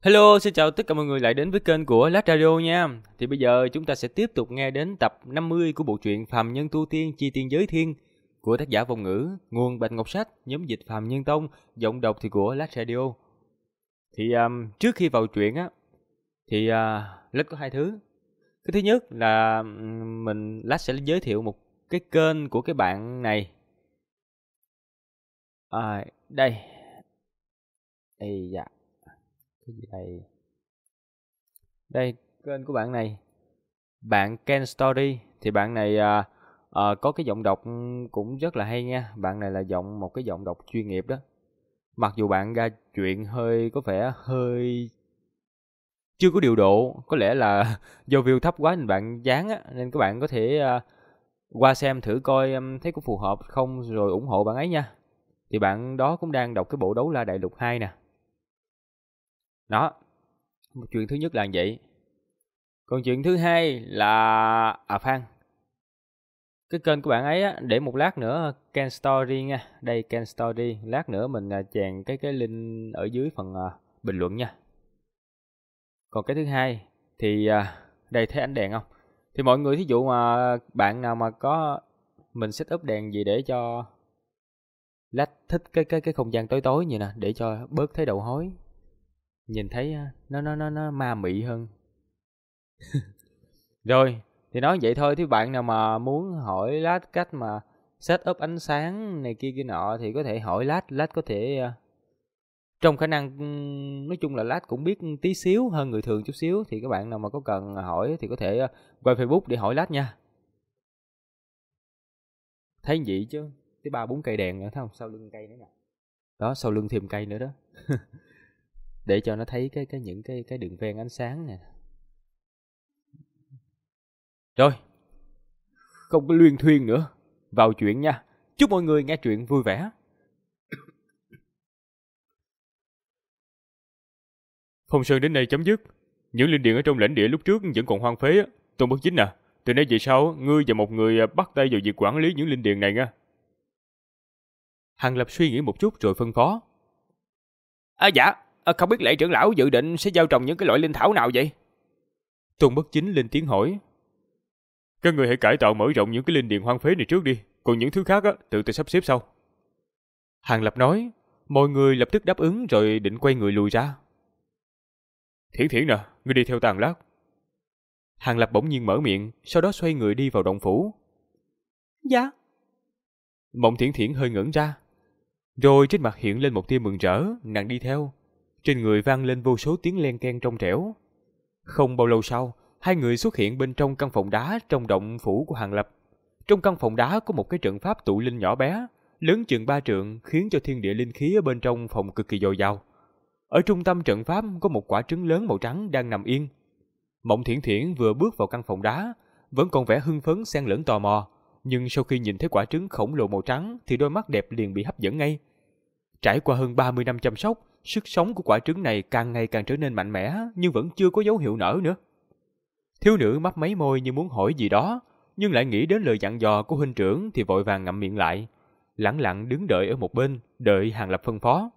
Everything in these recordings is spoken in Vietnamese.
Hello, xin chào tất cả mọi người lại đến với kênh của Lát Radio nha. Thì bây giờ chúng ta sẽ tiếp tục nghe đến tập 50 của bộ truyện Phàm Nhân Tu Tiên Chi Tiên Giới Thiên của tác giả Vong Ngữ, nguồn Bạch Ngọc Sách, nhóm dịch Phàm Nhân Tông, giọng đọc thì của Lát Radio. Thì trước khi vào truyện á, thì Lát có hai thứ. Cái thứ nhất là Lát sẽ giới thiệu một cái kênh của cái bạn này. Đây. Đây dạ. Cái gì đây? Đây, kênh của bạn này. Bạn Ken Story. Thì bạn này có cái giọng đọc cũng rất là hay nha. Bạn này là một cái giọng đọc chuyên nghiệp đó. Mặc dù bạn ra chuyện có vẻ hơi chưa có điều độ. Có lẽ là do view thấp quá nên bạn dán á. Nên các bạn có thể qua xem thử coi thấy có phù hợp không rồi ủng hộ bạn ấy nha. Thì bạn đó cũng đang đọc cái bộ Đấu La Đại Lục 2 nè. Đó, chuyện thứ nhất là vậy. Còn chuyện thứ hai là Phan. Cái kênh của bạn ấy á, để một lát nữa Ken Story nha. Đây Ken Story, lát nữa mình chèn cái link ở dưới phần bình luận nha. Còn cái thứ hai thì đây thấy ánh đèn không? Thì mọi người thí dụ mà bạn nào mà có mình set up đèn gì để cho lát thích cái không gian tối tối như nè, để cho bớt thấy đầu hối. Nhìn thấy nó ma mị hơn. Rồi, thì nói vậy thôi. Thì bạn nào mà muốn hỏi Lát cách mà set up ánh sáng này kia nọ thì có thể hỏi Lát. Lát có thể trong khả năng nói chung là Lát cũng biết tí xíu hơn người thường chút xíu. Thì các bạn nào mà có cần hỏi thì có thể qua Facebook để hỏi Lát nha. Thấy vậy chứ, cái 3-4 cây đèn nữa thấy không? Sau lưng cây nữa nè. Đó, sau lưng thêm cây nữa đó. Để cho nó thấy những cái đường ven ánh sáng nè. Rồi, không có luyên thuyên nữa, vào chuyện nha. Chúc mọi người nghe truyện vui vẻ. Phong Sơn đến đây chấm dứt. Những linh điền ở trong lãnh địa lúc trước vẫn còn hoang phế. Tôn Bất Chính à, từ nay về sau ngươi và một người bắt tay vào việc quản lý những linh điền này nha. Hàng Lập suy nghĩ một chút rồi phân phó. Dạ, không biết lễ trưởng lão dự định sẽ gieo trồng những cái loại linh thảo nào vậy? Tôn Bất Chính lên tiếng hỏi. Các người hãy cải tạo mở rộng những cái linh điền hoang phế này trước đi, còn những thứ khác tự ta sắp xếp sau. Hàng Lập nói. Mọi người lập tức đáp ứng rồi định quay người lùi ra. Thiển Thiển nè, ngươi đi theo ta một lát. Hàng Lập bỗng nhiên mở miệng, sau đó xoay người đi vào động phủ. Dạ. Mộng Thiển Thiển hơi ngẩn ra, rồi trên mặt hiện lên một tia mừng rỡ. Nàng đi theo, trên người vang lên vô số tiếng len keng trong trẻo. Không bao lâu sau, hai người xuất hiện bên trong căn phòng đá trong động phủ của Hàng Lập. Trong căn phòng đá có một cái trận pháp tụ linh nhỏ bé, lớn chừng 3 trượng, khiến cho thiên địa linh khí ở bên trong phòng cực kỳ dồi dào. Ở trung tâm trận pháp có một quả trứng lớn màu trắng đang nằm yên. Mộng Thiển Thiển vừa bước vào căn phòng đá, vẫn còn vẻ hưng phấn xen lẫn tò mò, nhưng sau khi nhìn thấy quả trứng khổng lồ màu trắng thì đôi mắt đẹp liền bị hấp dẫn ngay. Trải qua hơn 30 năm chăm sóc, sức sống của quả trứng này càng ngày càng trở nên mạnh mẽ, nhưng vẫn chưa có dấu hiệu nở nữa. Thiếu nữ mấp máy môi như muốn hỏi gì đó, nhưng lại nghĩ đến lời dặn dò của huynh trưởng thì vội vàng ngậm miệng lại, lẳng lặng đứng đợi ở một bên, đợi Hàng Lập phân phó.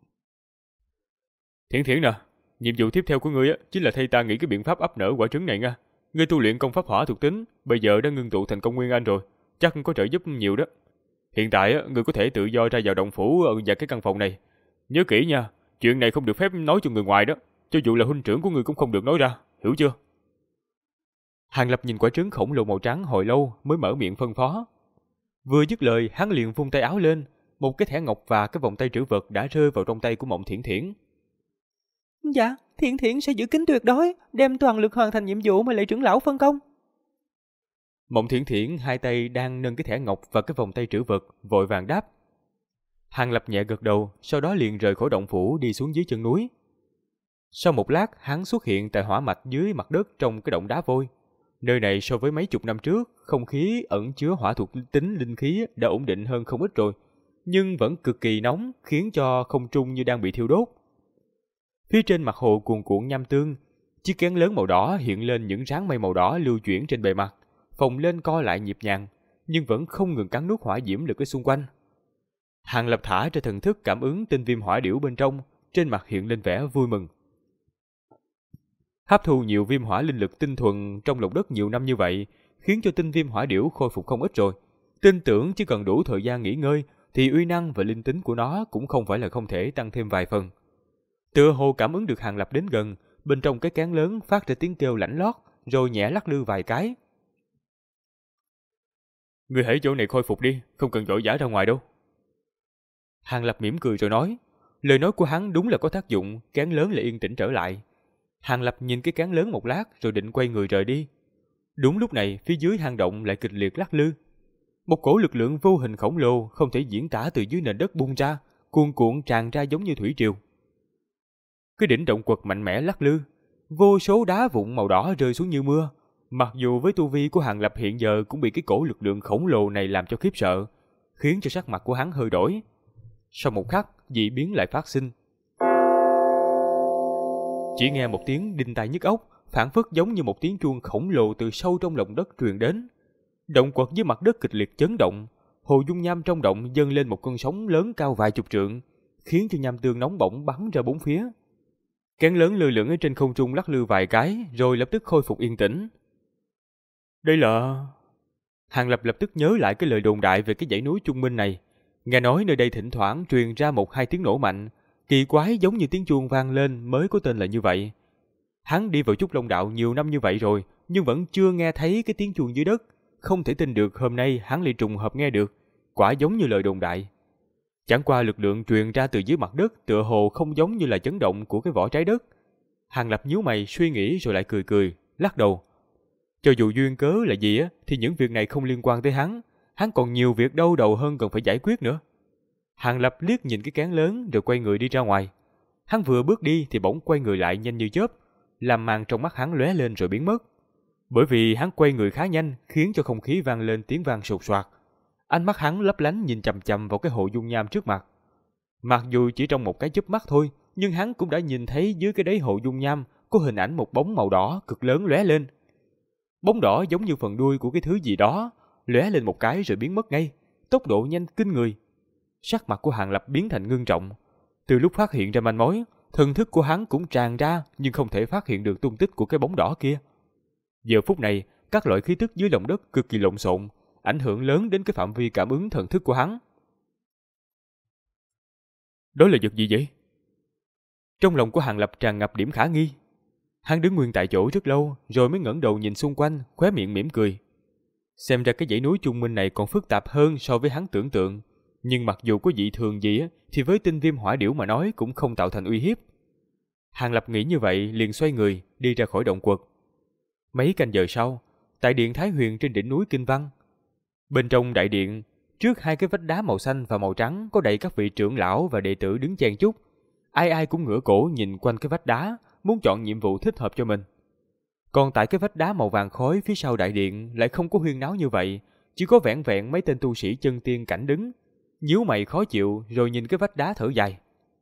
Thiển Thiển nè, nhiệm vụ tiếp theo của ngươi chính là thay ta nghĩ cái biện pháp ấp nở quả trứng này nha. Ngươi tu luyện công pháp hỏa thuộc tính, bây giờ đã ngưng tụ thành công nguyên anh rồi, chắc có trợ giúp nhiều đó. Hiện tại ngươi có thể tự do ra vào động phủ và cái căn phòng này. Nhớ kỹ nha, chuyện này không được phép nói cho người ngoài đó, cho dù là huynh trưởng của ngươi cũng không được nói ra, hiểu chưa? Hàng Lập nhìn quả trứng khổng lồ màu trắng hồi lâu mới mở miệng phân phó. Vừa dứt lời, hắn liền vung tay áo lên, một cái thẻ ngọc và cái vòng tay trữ vật đã rơi vào trong tay của Mộng Thiển Thiển. Dạ, Thiển Thiển sẽ giữ kín tuyệt đối, đem toàn lực hoàn thành nhiệm vụ mà lệ trưởng lão phân công. Mộng Thiển Thiển hai tay đang nâng cái thẻ ngọc và cái vòng tay trữ vật, vội vàng đáp. Hàng Lập nhẹ gật đầu, sau đó liền rời khỏi động phủ đi xuống dưới chân núi. Sau một lát, hắn xuất hiện tại hỏa mạch dưới mặt đất trong cái động đá vôi. Nơi này so với mấy chục năm trước, không khí ẩn chứa hỏa thuộc tính linh khí đã ổn định hơn không ít rồi, nhưng vẫn cực kỳ nóng, khiến cho không trung như đang bị thiêu đốt. Phía trên mặt hồ cuồn cuộn nham tương, chiếc kén lớn màu đỏ hiện lên những ráng mây màu đỏ lưu chuyển trên bề mặt, phồng lên co lại nhịp nhàng, nhưng vẫn không ngừng cắn nuốt hỏa diễm lực ở xung quanh. Hàng Lập thả ra thần thức cảm ứng tinh viêm hỏa điểu bên trong, trên mặt hiện lên vẻ vui mừng. Hấp thu nhiều viêm hỏa linh lực tinh thuần trong lòng đất nhiều năm như vậy, khiến cho tinh viêm hỏa điểu khôi phục không ít rồi. Tin tưởng chỉ cần đủ thời gian nghỉ ngơi, thì uy năng và linh tính của nó cũng không phải là không thể tăng thêm vài phần. Tựa hồ cảm ứng được Hàng Lập đến gần, bên trong cái cán lớn phát ra tiếng kêu lảnh lót, rồi nhẹ lắc lư vài cái. Ngươi hãy chỗ này khôi phục đi, không cần vội vã ra ngoài đâu. Hàng Lập mỉm cười rồi nói. Lời nói của hắn đúng là có tác dụng, cán lớn lại yên tĩnh trở lại. Hàng Lập nhìn cái cán lớn một lát rồi định quay người rời đi. Đúng lúc này, phía dưới hang động lại kịch liệt lắc lư. Một cổ lực lượng vô hình khổng lồ không thể diễn tả từ dưới nền đất bung ra, cuồn cuộn tràn ra giống như thủy triều. Cái đỉnh động quật mạnh mẽ lắc lư, vô số đá vụn màu đỏ rơi xuống như mưa. Mặc dù với tu vi của Hàng Lập hiện giờ cũng bị cái cổ lực lượng khổng lồ này làm cho khiếp sợ, khiến cho sắc mặt của hắn hơi đổi. Sau một khắc, dị biến lại phát sinh. Chỉ nghe một tiếng đinh tai nhức óc, phảng phất giống như một tiếng chuông khổng lồ từ sâu trong lòng đất truyền đến. Động quật dưới mặt đất kịch liệt chấn động, hồ dung nham trong động dâng lên một cơn sóng lớn cao vài chục trượng, khiến cho nham tương nóng bỏng bắn ra bốn phía. Cán lớn lơ lửng ở trên không trung lắc lư vài cái, rồi lập tức khôi phục yên tĩnh. Đây là... Hàng Lập lập tức nhớ lại cái lời đồn đại về cái dãy núi Trung Minh này. Nghe nói nơi đây thỉnh thoảng truyền ra một hai tiếng nổ mạnh, kỳ quái giống như tiếng chuông vang lên mới có tên là như vậy. Hắn đi vào Trúc Long Đạo nhiều năm như vậy rồi, nhưng vẫn chưa nghe thấy cái tiếng chuông dưới đất. Không thể tin được hôm nay hắn lại trùng hợp nghe được, quả giống như lời đồn đại. Chẳng qua lực lượng truyền ra từ dưới mặt đất tựa hồ không giống như là chấn động của cái vỏ trái đất. Hàng Lập nhíu mày suy nghĩ rồi lại cười cười, lắc đầu. Cho dù duyên cớ là gì á, thì những việc này không liên quan tới hắn còn nhiều việc đau đầu hơn cần phải giải quyết nữa. Hàng Lập liếc nhìn cái cán lớn rồi quay người đi ra ngoài. Hắn vừa bước đi thì bỗng quay người lại nhanh như chớp, làm màn trong mắt hắn lóe lên rồi biến mất. Bởi vì hắn quay người khá nhanh, khiến cho không khí vang lên tiếng vang sột soạt. Ánh mắt hắn lấp lánh nhìn chằm chằm vào cái hồ dung nham trước mặt. Mặc dù chỉ trong một cái chớp mắt thôi, nhưng hắn cũng đã nhìn thấy dưới cái đáy hồ dung nham có hình ảnh một bóng màu đỏ cực lớn lóe lên. Bóng đỏ giống như phần đuôi của cái thứ gì đó, lóe lên một cái rồi biến mất ngay, tốc độ nhanh kinh người. Sắc mặt của Hàng Lập biến thành ngưng trọng. Từ lúc phát hiện ra manh mối, thần thức của hắn cũng tràn ra nhưng không thể phát hiện được tung tích của cái bóng đỏ kia. Giờ phút này, các loại khí tức dưới lòng đất cực kỳ lộn xộn, ảnh hưởng lớn đến cái phạm vi cảm ứng thần thức của hắn. Đó là vật gì vậy? Trong lòng của Hàng Lập tràn ngập điểm khả nghi. Hắn đứng nguyên tại chỗ rất lâu, rồi mới ngẩng đầu nhìn xung quanh, khóe miệng mỉm cười. Xem ra cái dãy núi Trung Minh này còn phức tạp hơn so với hắn tưởng tượng. Nhưng mặc dù có dị thường gì á, thì với tinh viêm hỏa điểu mà nói cũng không tạo thành uy hiếp. Hàng Lập nghĩ như vậy liền xoay người, đi ra khỏi động quật. Mấy canh giờ sau, tại điện Thái Huyền trên đỉnh núi Kinh Văn. Bên trong đại điện, trước hai cái vách đá màu xanh và màu trắng có đầy các vị trưởng lão và đệ tử đứng chen chúc. Ai ai cũng ngửa cổ nhìn quanh cái vách đá, muốn chọn nhiệm vụ thích hợp cho mình. Còn tại cái vách đá màu vàng khói phía sau đại điện lại không có huyên náo như vậy, chỉ có vẻn vẹn mấy tên tu sĩ chân tiên cảnh đứng, nhíu mày khó chịu rồi nhìn cái vách đá thở dài.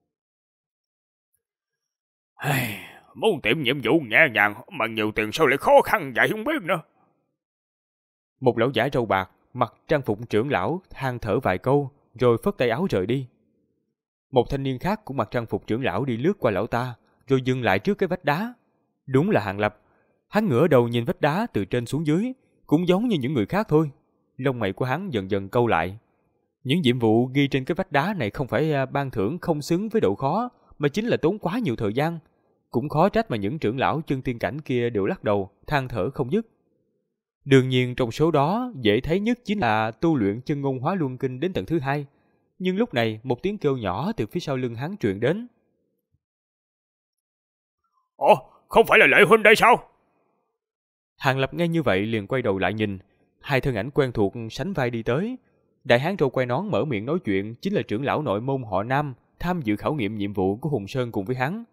Muốn tìm nhiệm vụ nhẹ nhàng mà nhiều tiền sao lại khó khăn vậy không biết nữa. Một lão giả râu bạc, mặc trang phục trưởng lão, than thở vài câu rồi phất tay áo rời đi. Một thanh niên khác cũng mặc trang phục trưởng lão đi lướt qua lão ta, rồi dừng lại trước cái vách đá. Đúng là Hàng Lập. Hắn ngửa đầu nhìn vách đá từ trên xuống dưới, cũng giống như những người khác thôi. Lông mày của hắn dần dần cau lại. Những nhiệm vụ ghi trên cái vách đá này không phải ban thưởng không xứng với độ khó, mà chính là tốn quá nhiều thời gian. Cũng khó trách mà những trưởng lão chân tiên cảnh kia đều lắc đầu, than thở không dứt. Đương nhiên trong số đó dễ thấy nhất chính là tu luyện chân ngôn hóa luân kinh đến tầng thứ 2. Nhưng lúc này một tiếng kêu nhỏ từ phía sau lưng hắn truyền đến. Ồ, không phải là Lệ huynh đây sao? Hàng Lập nghe như vậy liền quay đầu lại nhìn, hai thân ảnh quen thuộc sánh vai đi tới. Đại hán râu quai nón mở miệng nói chuyện chính là trưởng lão nội môn họ Nam, tham dự khảo nghiệm nhiệm vụ của Hùng Sơn cùng với hắn.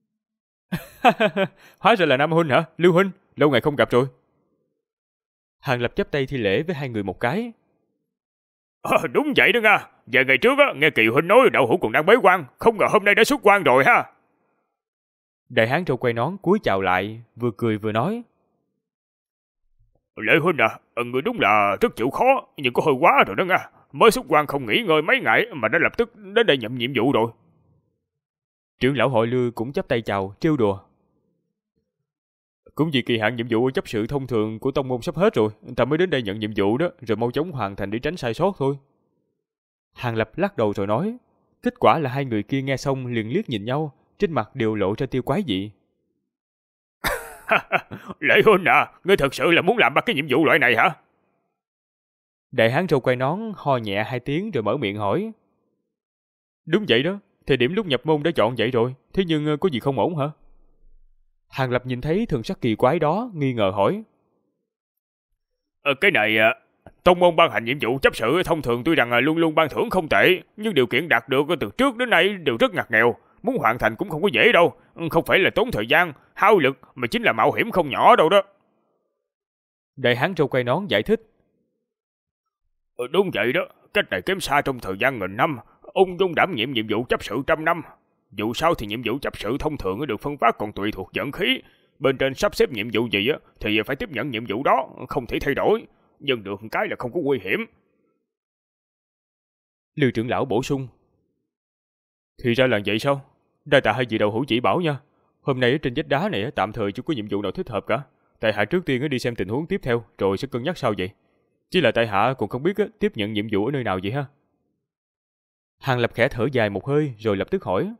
Hóa ra là Nam huynh hả? Lưu huynh, lâu ngày không gặp rồi. Hàng Lập chắp tay thi lễ với hai người một cái. Đúng vậy đó nha. Vài ngày trước á, nghe Kỳ huynh nói Đậu Hữu còn đang bế quan, không ngờ hôm nay đã xuất quan rồi ha. Đại hán râu quai nón cúi chào lại, vừa cười vừa nói. Lệ huynh à, người đúng là rất chịu khó, nhưng có hơi quá rồi đó nha. Mới xuất quan không nghỉ ngơi mấy ngày mà đã lập tức đến đây nhận nhiệm vụ rồi. Trưởng lão hội Lư cũng chắp tay chào, trêu đùa. Cũng vì kỳ hạn nhiệm vụ chấp sự thông thường của tông môn sắp hết rồi, ta mới đến đây nhận nhiệm vụ đó, rồi mau chóng hoàn thành để tránh sai sót thôi. Hàng Lập lắc đầu rồi nói. Kết quả là hai người kia nghe xong liền liếc nhìn nhau, trên mặt đều lộ ra tia quái dị. Lệ Huynh à, ngươi thật sự là muốn làm ba cái nhiệm vụ loại này hả? Đại hán râu quai nón ho nhẹ 2 tiếng rồi mở miệng hỏi. Đúng vậy đó, thời điểm lúc nhập môn đã chọn vậy rồi, thế nhưng có gì không ổn hả? Hàng Lập nhìn thấy thần sắc kỳ quái đó, nghi ngờ hỏi. Cái này, tông môn ban hành nhiệm vụ chấp sự thông thường tuy rằng luôn luôn ban thưởng không tệ, nhưng điều kiện đạt được từ trước đến nay đều rất ngặt nghèo. Muốn hoàn thành cũng không có dễ đâu, không phải là tốn thời gian, hao lực, mà chính là mạo hiểm không nhỏ đâu đó. Đại hán râu quai nón giải thích. Đúng vậy đó, cách này kém xa trong thời gian nghìn năm, ung dung đảm nhiệm nhiệm vụ chấp sự 100 năm. Dù sao thì nhiệm vụ chấp sự thông thường được phân phát còn tùy thuộc vận khí. Bên trên sắp xếp nhiệm vụ gì thì phải tiếp nhận nhiệm vụ đó, không thể thay đổi. Nhưng được cái là không có nguy hiểm. Lưu trưởng lão bổ sung. Thì ra là vậy sao? Đa tạ hai vị đạo hữu chỉ bảo nha. Hôm nay ở trên vách đá này tạm thời chưa có nhiệm vụ nào thích hợp cả. Tại hạ trước tiên đi xem tình huống tiếp theo, rồi sẽ cân nhắc sau vậy. Chỉ là tại hạ còn không biết tiếp nhận nhiệm vụ ở nơi nào vậy ha. Hàng Lập khẽ thở dài một hơi rồi lập tức hỏi.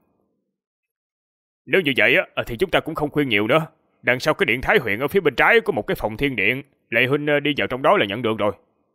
Nếu như vậy thì chúng ta cũng không khuyên nhiều nữa. Đằng sau cái điện Thái Huyền ở phía bên trái có một cái phòng thiên điện. Lệ Huynh đi vào trong đó là nhận được rồi.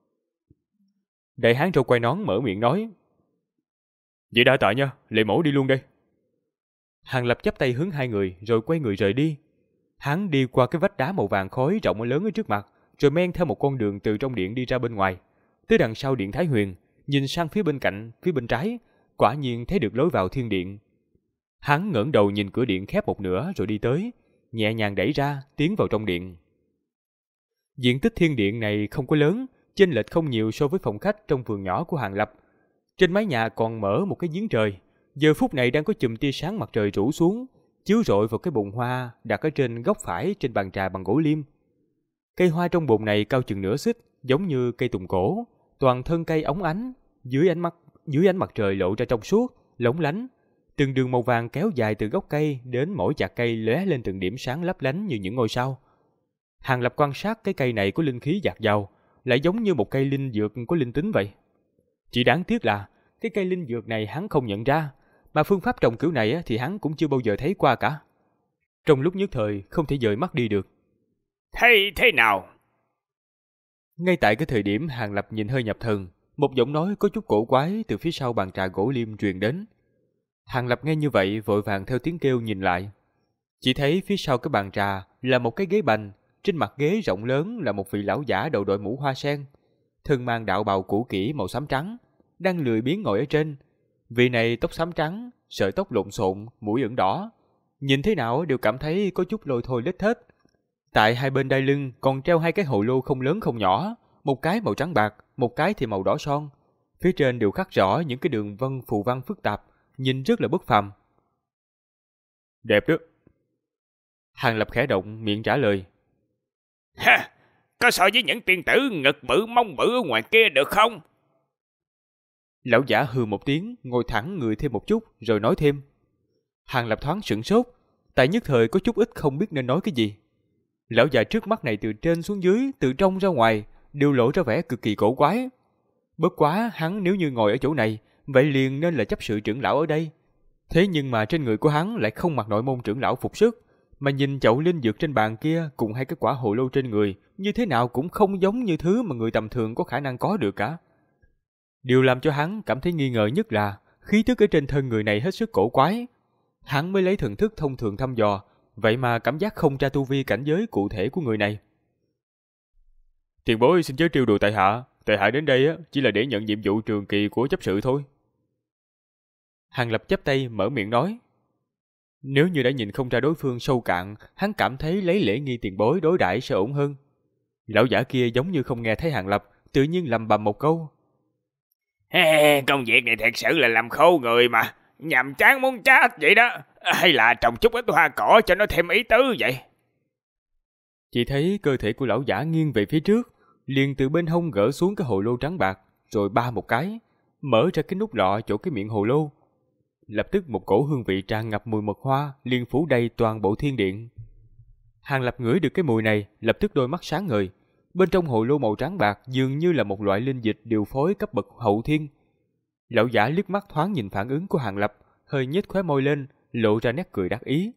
Đại hán râu quai nón mở miệng nói. Vậy đã tạ nha, Lệ mẫu đi luôn đây. Hàng Lập chắp tay hướng hai người rồi quay người rời đi. Hắn đi qua cái vách đá màu vàng khói rộng lớn ở trước mặt, rồi men theo một con đường từ trong điện đi ra bên ngoài. Tới đằng sau điện Thái Huyền, nhìn sang phía bên cạnh, phía bên trái, quả nhiên thấy được lối vào thiên điện. Hắn ngẩng đầu nhìn cửa điện khép một nửa rồi đi tới, nhẹ nhàng đẩy ra, tiến vào trong điện. Diện tích thiên điện này không có lớn, chênh lệch không nhiều so với phòng khách trong vườn nhỏ của Hàng Lập. Trên mái nhà còn mở một cái giếng trời, giờ phút này đang có chùm tia sáng mặt trời rủ xuống, chiếu rọi vào cái bồn hoa đặt ở trên góc phải trên bàn trà bằng gỗ liêm. Cây hoa trong bồn này cao chừng nửa xích, giống như cây tùng cổ, toàn thân cây óng ánh, dưới ánh mặt trời lộ ra trong suốt, lóng lánh. Từng đường màu vàng kéo dài từ gốc cây đến mỗi chạc cây lóe lên từng điểm sáng lấp lánh như những ngôi sao. Hàng Lập quan sát cái cây này có linh khí dạt dào, lại giống như một cây linh dược có linh tính vậy. Chỉ đáng tiếc là cái cây linh dược này hắn không nhận ra, mà phương pháp trồng kiểu này thì hắn cũng chưa bao giờ thấy qua cả. Trong lúc nhất thời không thể dời mắt đi được. Thế nào? Ngay tại cái thời điểm Hàng Lập nhìn hơi nhập thần, một giọng nói có chút cổ quái từ phía sau bàn trà gỗ liêm truyền đến. Hàng Lập nghe như vậy vội vàng theo tiếng kêu nhìn lại. Chỉ thấy phía sau cái bàn trà là một cái ghế bành, trên mặt ghế rộng lớn là một vị lão giả đầu đội mũ hoa sen, thân mang đạo bào cũ kỹ màu xám trắng, đang lười biếng ngồi ở trên. Vị này tóc xám trắng, sợi tóc lộn xộn, mũi ửng đỏ, nhìn thế nào đều cảm thấy có chút lôi thôi lết thết. Tại hai bên đai lưng còn treo hai cái hồ lô không lớn không nhỏ, một cái màu trắng bạc, một cái thì màu đỏ son. Phía trên đều khắc rõ những cái đường vân phù văn phức tạp, nhìn rất là bất phàm. Đẹp đó. Hàng Lập khẽ động, miệng trả lời. Ha, có so với những tiên tử ngực bự mông bự ở ngoài kia được không? Lão giả hừ một tiếng, ngồi thẳng người thêm một chút, rồi nói thêm. Hàng Lập thoáng sửng sốt, tại nhất thời có chút ít không biết nên nói cái gì. Lão già trước mắt này từ trên xuống dưới, từ trong ra ngoài, đều lộ ra vẻ cực kỳ cổ quái. Bất quá hắn nếu như ngồi ở chỗ này, vậy liền nên là chấp sự trưởng lão ở đây. Thế nhưng mà trên người của hắn lại không mặc nội môn trưởng lão phục sức, mà nhìn chậu linh dược trên bàn kia cùng hai cái quả hồ lô trên người, như thế nào cũng không giống như thứ mà người tầm thường có khả năng có được cả. Điều làm cho hắn cảm thấy nghi ngờ nhất là khí tức ở trên thân người này hết sức cổ quái. Hắn mới lấy thần thức thông thường thăm dò, vậy mà cảm giác không ra tu vi cảnh giới cụ thể của người này. Tiền bối xin chớ trêu đùa tại hạ đến đây chỉ là để nhận nhiệm vụ trường kỳ của chấp sự thôi. Hàng Lập chắp tay mở miệng nói. Nếu như đã nhìn không ra đối phương sâu cạn, hắn cảm thấy lấy lễ nghi tiền bối đối đãi sẽ ổn hơn. Lão giả kia giống như không nghe thấy Hàng Lập, tự nhiên lầm bầm một câu. Công việc này thật sự là làm khô người mà, nhàm chán muốn chết vậy đó. Hay là trồng chút ít hoa cỏ cho nó thêm ý tứ vậy? Chỉ thấy cơ thể của lão giả nghiêng về phía trước, liền từ bên hông gỡ xuống cái hồ lô trắng bạc, rồi ba một cái, mở ra cái nút lọ chỗ cái miệng hồ lô. Lập tức một cổ hương vị tràn ngập mùi mật hoa liền phủ đầy toàn bộ thiên điện. Hàng Lập ngửi được cái mùi này, lập tức đôi mắt sáng ngời. Bên trong hồ lô màu trắng bạc dường như là một loại linh dịch điều phối cấp bậc hậu thiên. Lão giả liếc mắt thoáng nhìn phản ứng của Hàng Lập, hơi nhếch khóe môi lên, lộ ra nét cười đắc ý.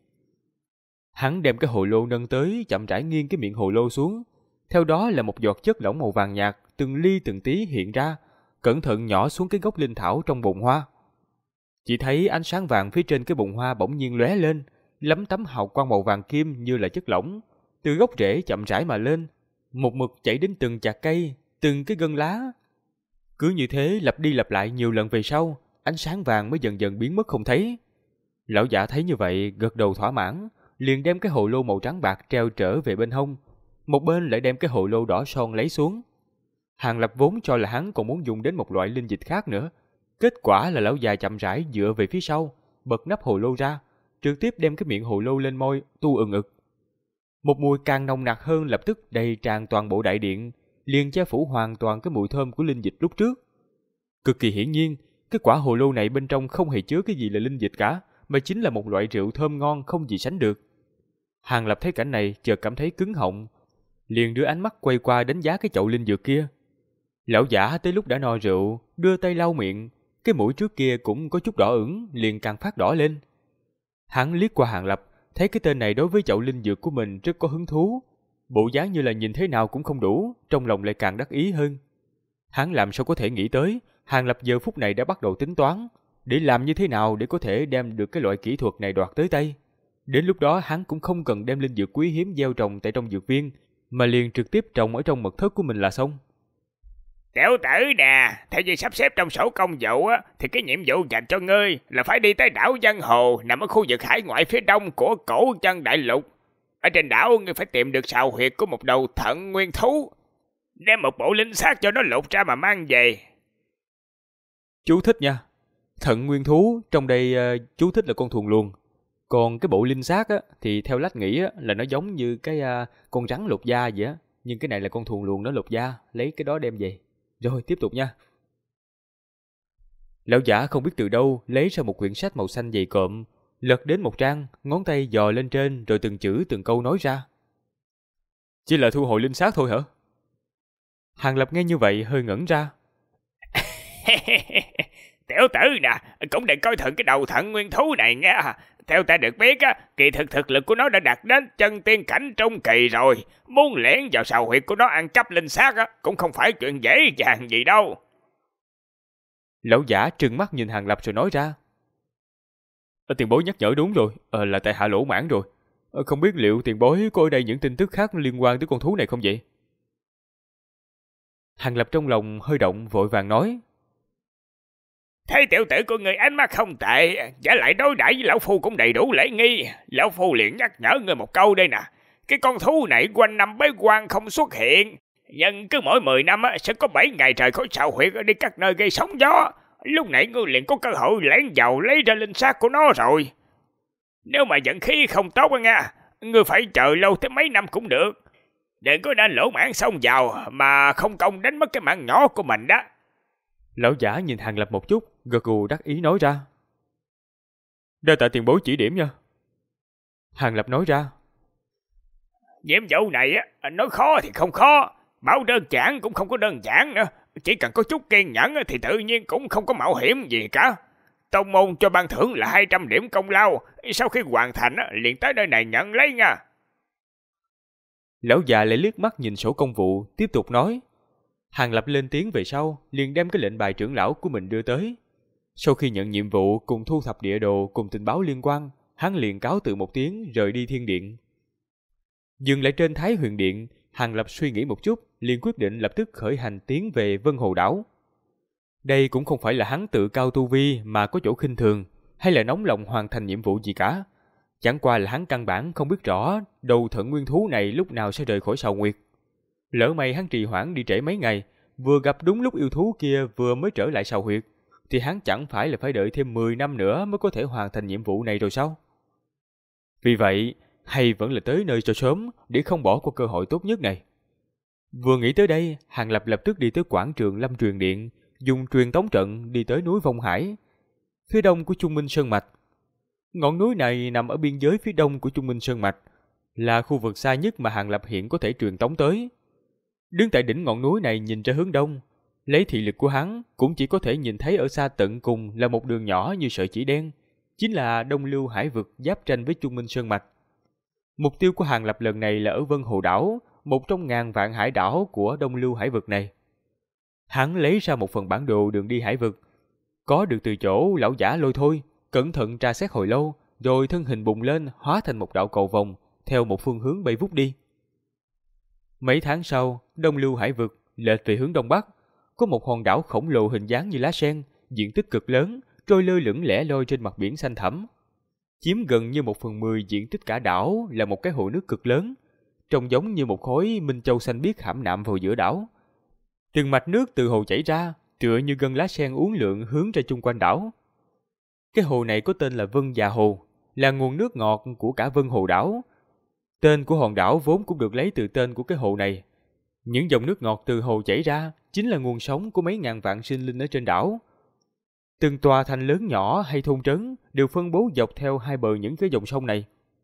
Hắn đem cái hồ lô nâng tới, chậm rãi nghiêng cái miệng hồ lô xuống. Theo đó là một giọt chất lỏng màu vàng nhạt, từng ly từng tí hiện ra, cẩn thận nhỏ xuống cái gốc linh thảo trong bồn hoa. Chỉ thấy ánh sáng vàng phía trên cái bồn hoa bỗng nhiên lóe lên, lấm tấm hào quang màu vàng kim như là chất lỏng, từ gốc rễ chậm rãi mà lên, một mực chảy đến từng chạc cây, từng cái gân lá. Cứ như thế lặp đi lặp lại nhiều lần về sau, ánh sáng vàng mới dần dần biến mất không thấy. Lão giả thấy như vậy, gật đầu thỏa mãn, liền đem cái hồ lô màu trắng bạc treo trở về bên hông, một bên lại đem cái hồ lô đỏ son lấy xuống. Hàng Lập vốn cho là hắn còn muốn dùng đến một loại linh dịch khác nữa, kết quả là lão già chậm rãi dựa về phía sau, bật nắp hồ lô ra, trực tiếp đem cái miệng hồ lô lên môi, tu ừng ực. Một mùi càng nồng nặc hơn lập tức đầy tràn toàn bộ đại điện, liền che phủ hoàn toàn cái mùi thơm của linh dịch lúc trước. Cực kỳ hiển nhiên, cái quả hồ lô này bên trong không hề chứa cái gì là linh dịch cả, mà chính là một loại rượu thơm ngon không gì sánh được. Hàng Lập thấy cảnh này chợt cảm thấy cứng họng, liền đưa ánh mắt quay qua đánh giá cái chậu linh dược kia. Lão giả tới lúc đã no rượu, đưa tay lau miệng, cái mũi trước kia cũng có chút đỏ ửng, liền càng phát đỏ lên. Hắn liếc qua Hàng Lập, thấy cái tên này đối với chậu linh dược của mình rất có hứng thú, bộ dáng như là nhìn thế nào cũng không đủ, trong lòng lại càng đắc ý hơn. Hắn làm sao có thể nghĩ tới, Hàng Lập giờ phút này đã bắt đầu tính toán, để làm như thế nào để có thể đem được cái loại kỹ thuật này đoạt tới tay. Đến lúc đó hắn cũng không cần đem linh dược quý hiếm gieo trồng tại trong dược viên, mà liền trực tiếp trồng ở trong mật thất của mình là xong. Tiểu tử nè, theo như sắp xếp trong sổ công vụ á, thì cái nhiệm vụ dành cho ngươi là phải đi tới đảo Vân Hồ nằm ở khu vực hải ngoại phía đông của Cổ Chân Đại Lục. Ở trên đảo ngươi phải tìm được sào huyệt của một đầu thận nguyên thú, đem một bộ linh xác cho nó lột ra mà mang về. Chú thích nha. Thận nguyên thú trong đây chú thích là con thuần luồng. Còn cái bộ linh xác á thì theo lách nghĩ á là nó giống như cái con rắn lột da vậy á, nhưng cái này là con thuần luồng nó lột da, lấy cái đó đem về. Rồi tiếp tục nha. Lão giả không biết từ đâu lấy ra một quyển sách màu xanh dày cộm, lật đến một trang, ngón tay dò lên trên rồi từng chữ từng câu nói ra. Chỉ là thu hồi linh xác thôi hả? Hàng Lập nghe như vậy hơi ngẩn ra. Tiểu tử nè, cũng đừng coi thường cái đầu thận nguyên thú này nha. Theo ta được biết á, kỳ thực lực của nó đã đạt đến chân tiên cảnh trung kỳ rồi. Muốn lẻn vào sào huyệt của nó ăn cắp linh xác á, cũng không phải chuyện dễ dàng gì đâu. Lão giả trừng mắt nhìn Hàng Lập rồi nói ra. Tiền bối nhắc nhở đúng rồi, là tại hạ lỗ mãn rồi. Không biết liệu tiền bối có ở đây những tin tức khác liên quan tới con thú này không vậy? Hàng Lập trong lòng hơi động, vội vàng nói. Thấy tiểu tử của người ánh mắt không tệ, giả lại đối đãi với lão phu cũng đầy đủ lễ nghi. Lão phu liền nhắc nhở người một câu đây nè. Cái con thú này quanh năm bế quan không xuất hiện, nhưng cứ mỗi 10 năm sẽ có 7 ngày trời khỏi sào huyệt đi các nơi gây sóng gió. Lúc nãy ngươi liền có cơ hội lẻn vào lấy ra linh xác của nó rồi. Nếu mà vận khí không tốt nha, ngươi phải chờ lâu tới mấy năm cũng được. Đừng có nên lỗ mãn xông vào mà không công đánh mất cái mạng nhỏ của mình đó. Lão giả nhìn Hàng Lập một chút, gật gù đắc ý nói ra. Đa tạ tiền bối chỉ điểm nha. Hàng Lập nói ra. Nhiệm vụ này á, nói khó thì không khó, bảo đơn giản cũng không có đơn giản nữa. Chỉ cần có chút kiên nhẫn thì tự nhiên cũng không có mạo hiểm gì cả. Tông môn cho ban thưởng là 200 điểm công lao, sau khi hoàn thành liền tới nơi này nhận lấy nha. Lão già lại liếc mắt nhìn sổ công vụ, tiếp tục nói. Hàng Lập lên tiếng về sau, liền đem cái lệnh bài trưởng lão của mình đưa tới. Sau khi nhận nhiệm vụ cùng thu thập địa đồ cùng tình báo liên quan, hắn liền cáo từ một tiếng rời đi thiên điện. Dừng lại trên Thái Huyền Điện, Hàng Lập suy nghĩ một chút, liền quyết định lập tức khởi hành tiến về Vân Hồ Đảo. Đây cũng không phải là hắn tự cao tu vi mà có chỗ khinh thường, hay là nóng lòng hoàn thành nhiệm vụ gì cả. Chẳng qua là hắn căn bản không biết rõ đầu thận nguyên thú này lúc nào sẽ rời khỏi sào nguyệt. Lỡ may hắn trì hoãn đi trễ mấy ngày, vừa gặp đúng lúc yêu thú kia vừa mới trở lại sào huyệt, thì hắn chẳng phải là phải đợi thêm 10 năm nữa mới có thể hoàn thành nhiệm vụ này rồi sao? Vì vậy, hay vẫn là tới nơi cho sớm để không bỏ qua cơ hội tốt nhất này. Vừa nghĩ tới đây, Hàng Lập lập tức đi tới quảng trường Lâm Truyền Điện, dùng truyền tống trận đi tới núi Vong Hải, phía đông của Trung Minh Sơn Mạch. Ngọn núi này nằm ở biên giới phía đông của Trung Minh Sơn Mạch, là khu vực xa nhất mà Hàng Lập hiện có thể truyền tống tới. Đứng tại đỉnh ngọn núi này nhìn ra hướng đông, lấy thị lực của hắn cũng chỉ có thể nhìn thấy ở xa tận cùng là một đường nhỏ như sợi chỉ đen, chính là Đông Lưu Hải vực giáp tranh với Trung Minh Sơn Mạch. Mục tiêu của Hàng Lập lần này là ở Vân Hồ Đảo, một trong ngàn vạn hải đảo của Đông Lưu Hải vực này. Hắn lấy ra một phần bản đồ đường đi hải vực, có được từ chỗ lão giả Lôi Thôi, cẩn thận tra xét hồi lâu, rồi thân hình bùng lên hóa thành một đạo cầu vồng, theo một phương hướng bay vút đi. Mấy tháng sau, Đông Lưu Hải vực lệch về hướng đông bắc, có một hòn đảo khổng lồ hình dáng như lá sen, diện tích cực lớn, trôi lơ lửng lẻ loi trên mặt biển xanh thẳm. Chiếm gần như 1/10 diện tích cả đảo là một cái hồ nước cực lớn, trông giống như một khối minh châu xanh biếc khảm nạm vào giữa đảo. Từng mạch nước từ hồ chảy ra, tựa như gân lá sen uốn lượn hướng ra chung quanh đảo. Cái hồ này có tên là Vân Già Hồ, là nguồn nước ngọt của cả Vân Hồ đảo. Tên của hòn đảo vốn cũng được lấy từ tên của cái hồ này. Những dòng nước ngọt từ hồ chảy ra chính là nguồn sống của mấy ngàn vạn sinh linh ở trên đảo. Từng tòa thành lớn nhỏ hay thôn trấn đều phân bố dọc theo hai bờ những cái dòng sông này.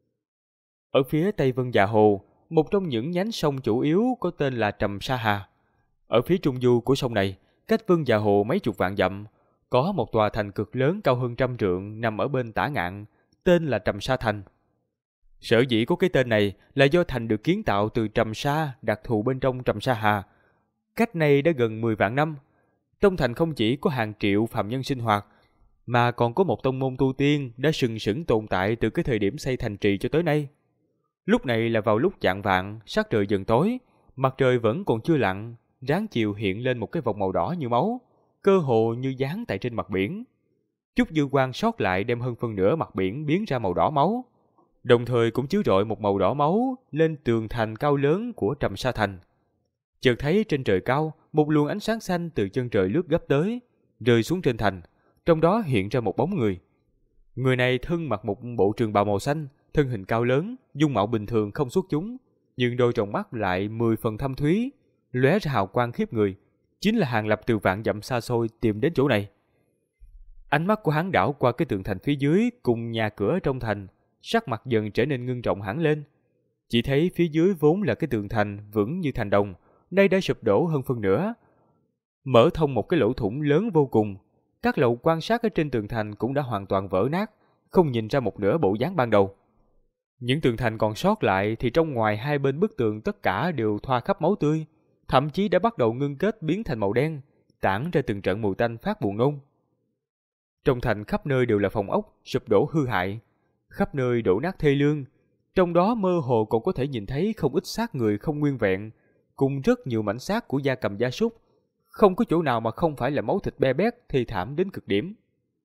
Ở phía tây Vân Già Hồ, một trong những nhánh sông chủ yếu có tên là Trầm Sa Hà. Ở phía trung du của sông này, cách Vân Già Hồ mấy chục vạn dặm, có một tòa thành cực lớn cao hơn 100 trượng nằm ở bên tả ngạn, tên là Trầm Sa Thành. Sở dĩ có cái tên này là do thành được kiến tạo từ trầm sa đặc thù bên trong Trầm Sa Hà. Cách này đã gần 10 vạn năm. Trong thành không chỉ có hàng triệu phàm nhân sinh hoạt, mà còn có một tông môn tu tiên đã sừng sững tồn tại từ cái thời điểm xây thành trì cho tới nay. Lúc này là vào lúc chạng vạng, sắc trời dần tối, mặt trời vẫn còn chưa lặn, ráng chiều hiện lên một cái vòng màu đỏ như máu, cơ hồ như dán tại trên mặt biển. Chút dư quang sót lại đem hơn phân nửa mặt biển biến ra màu đỏ máu, đồng thời cũng chiếu rọi một màu đỏ máu lên tường thành cao lớn của Trầm Sa Thành. Chợt thấy trên trời cao, một luồng ánh sáng xanh từ chân trời lướt gấp tới, rơi xuống trên thành, trong đó hiện ra một bóng người. Người này thân mặc một bộ trường bào màu xanh, thân hình cao lớn, dung mạo bình thường không xuất chúng, nhưng đôi tròng mắt lại 10 phần thâm thúy, lóe ra hào quang khiếp người, chính là Hàng Lập từ vạn dặm xa xôi tìm đến chỗ này. Ánh mắt của hắn đảo qua cái tường thành phía dưới cùng nhà cửa trong thành, sắc mặt dần trở nên ngưng trọng hẳn lên. Chỉ thấy phía dưới vốn là cái tường thành vững như thành đồng, nay đã sụp đổ hơn phân nửa, mở thông một cái lỗ thủng lớn vô cùng. Các lầu quan sát ở trên tường thành cũng đã hoàn toàn vỡ nát, không nhìn ra một nửa bộ dáng ban đầu. Những tường thành còn sót lại thì trong ngoài hai bên bức tường tất cả đều thoa khắp máu tươi, thậm chí đã bắt đầu ngưng kết biến thành màu đen, tản ra từng trận mùi tanh phát buồn nôn. Trong thành khắp nơi đều là phòng ốc sụp đổ hư hại, khắp nơi đổ nát thê lương, trong đó mơ hồ còn có thể nhìn thấy không ít xác người không nguyên vẹn, cùng rất nhiều mảnh xác của gia cầm gia súc, không có chỗ nào mà không phải là máu thịt be bét thê thảm đến cực điểm.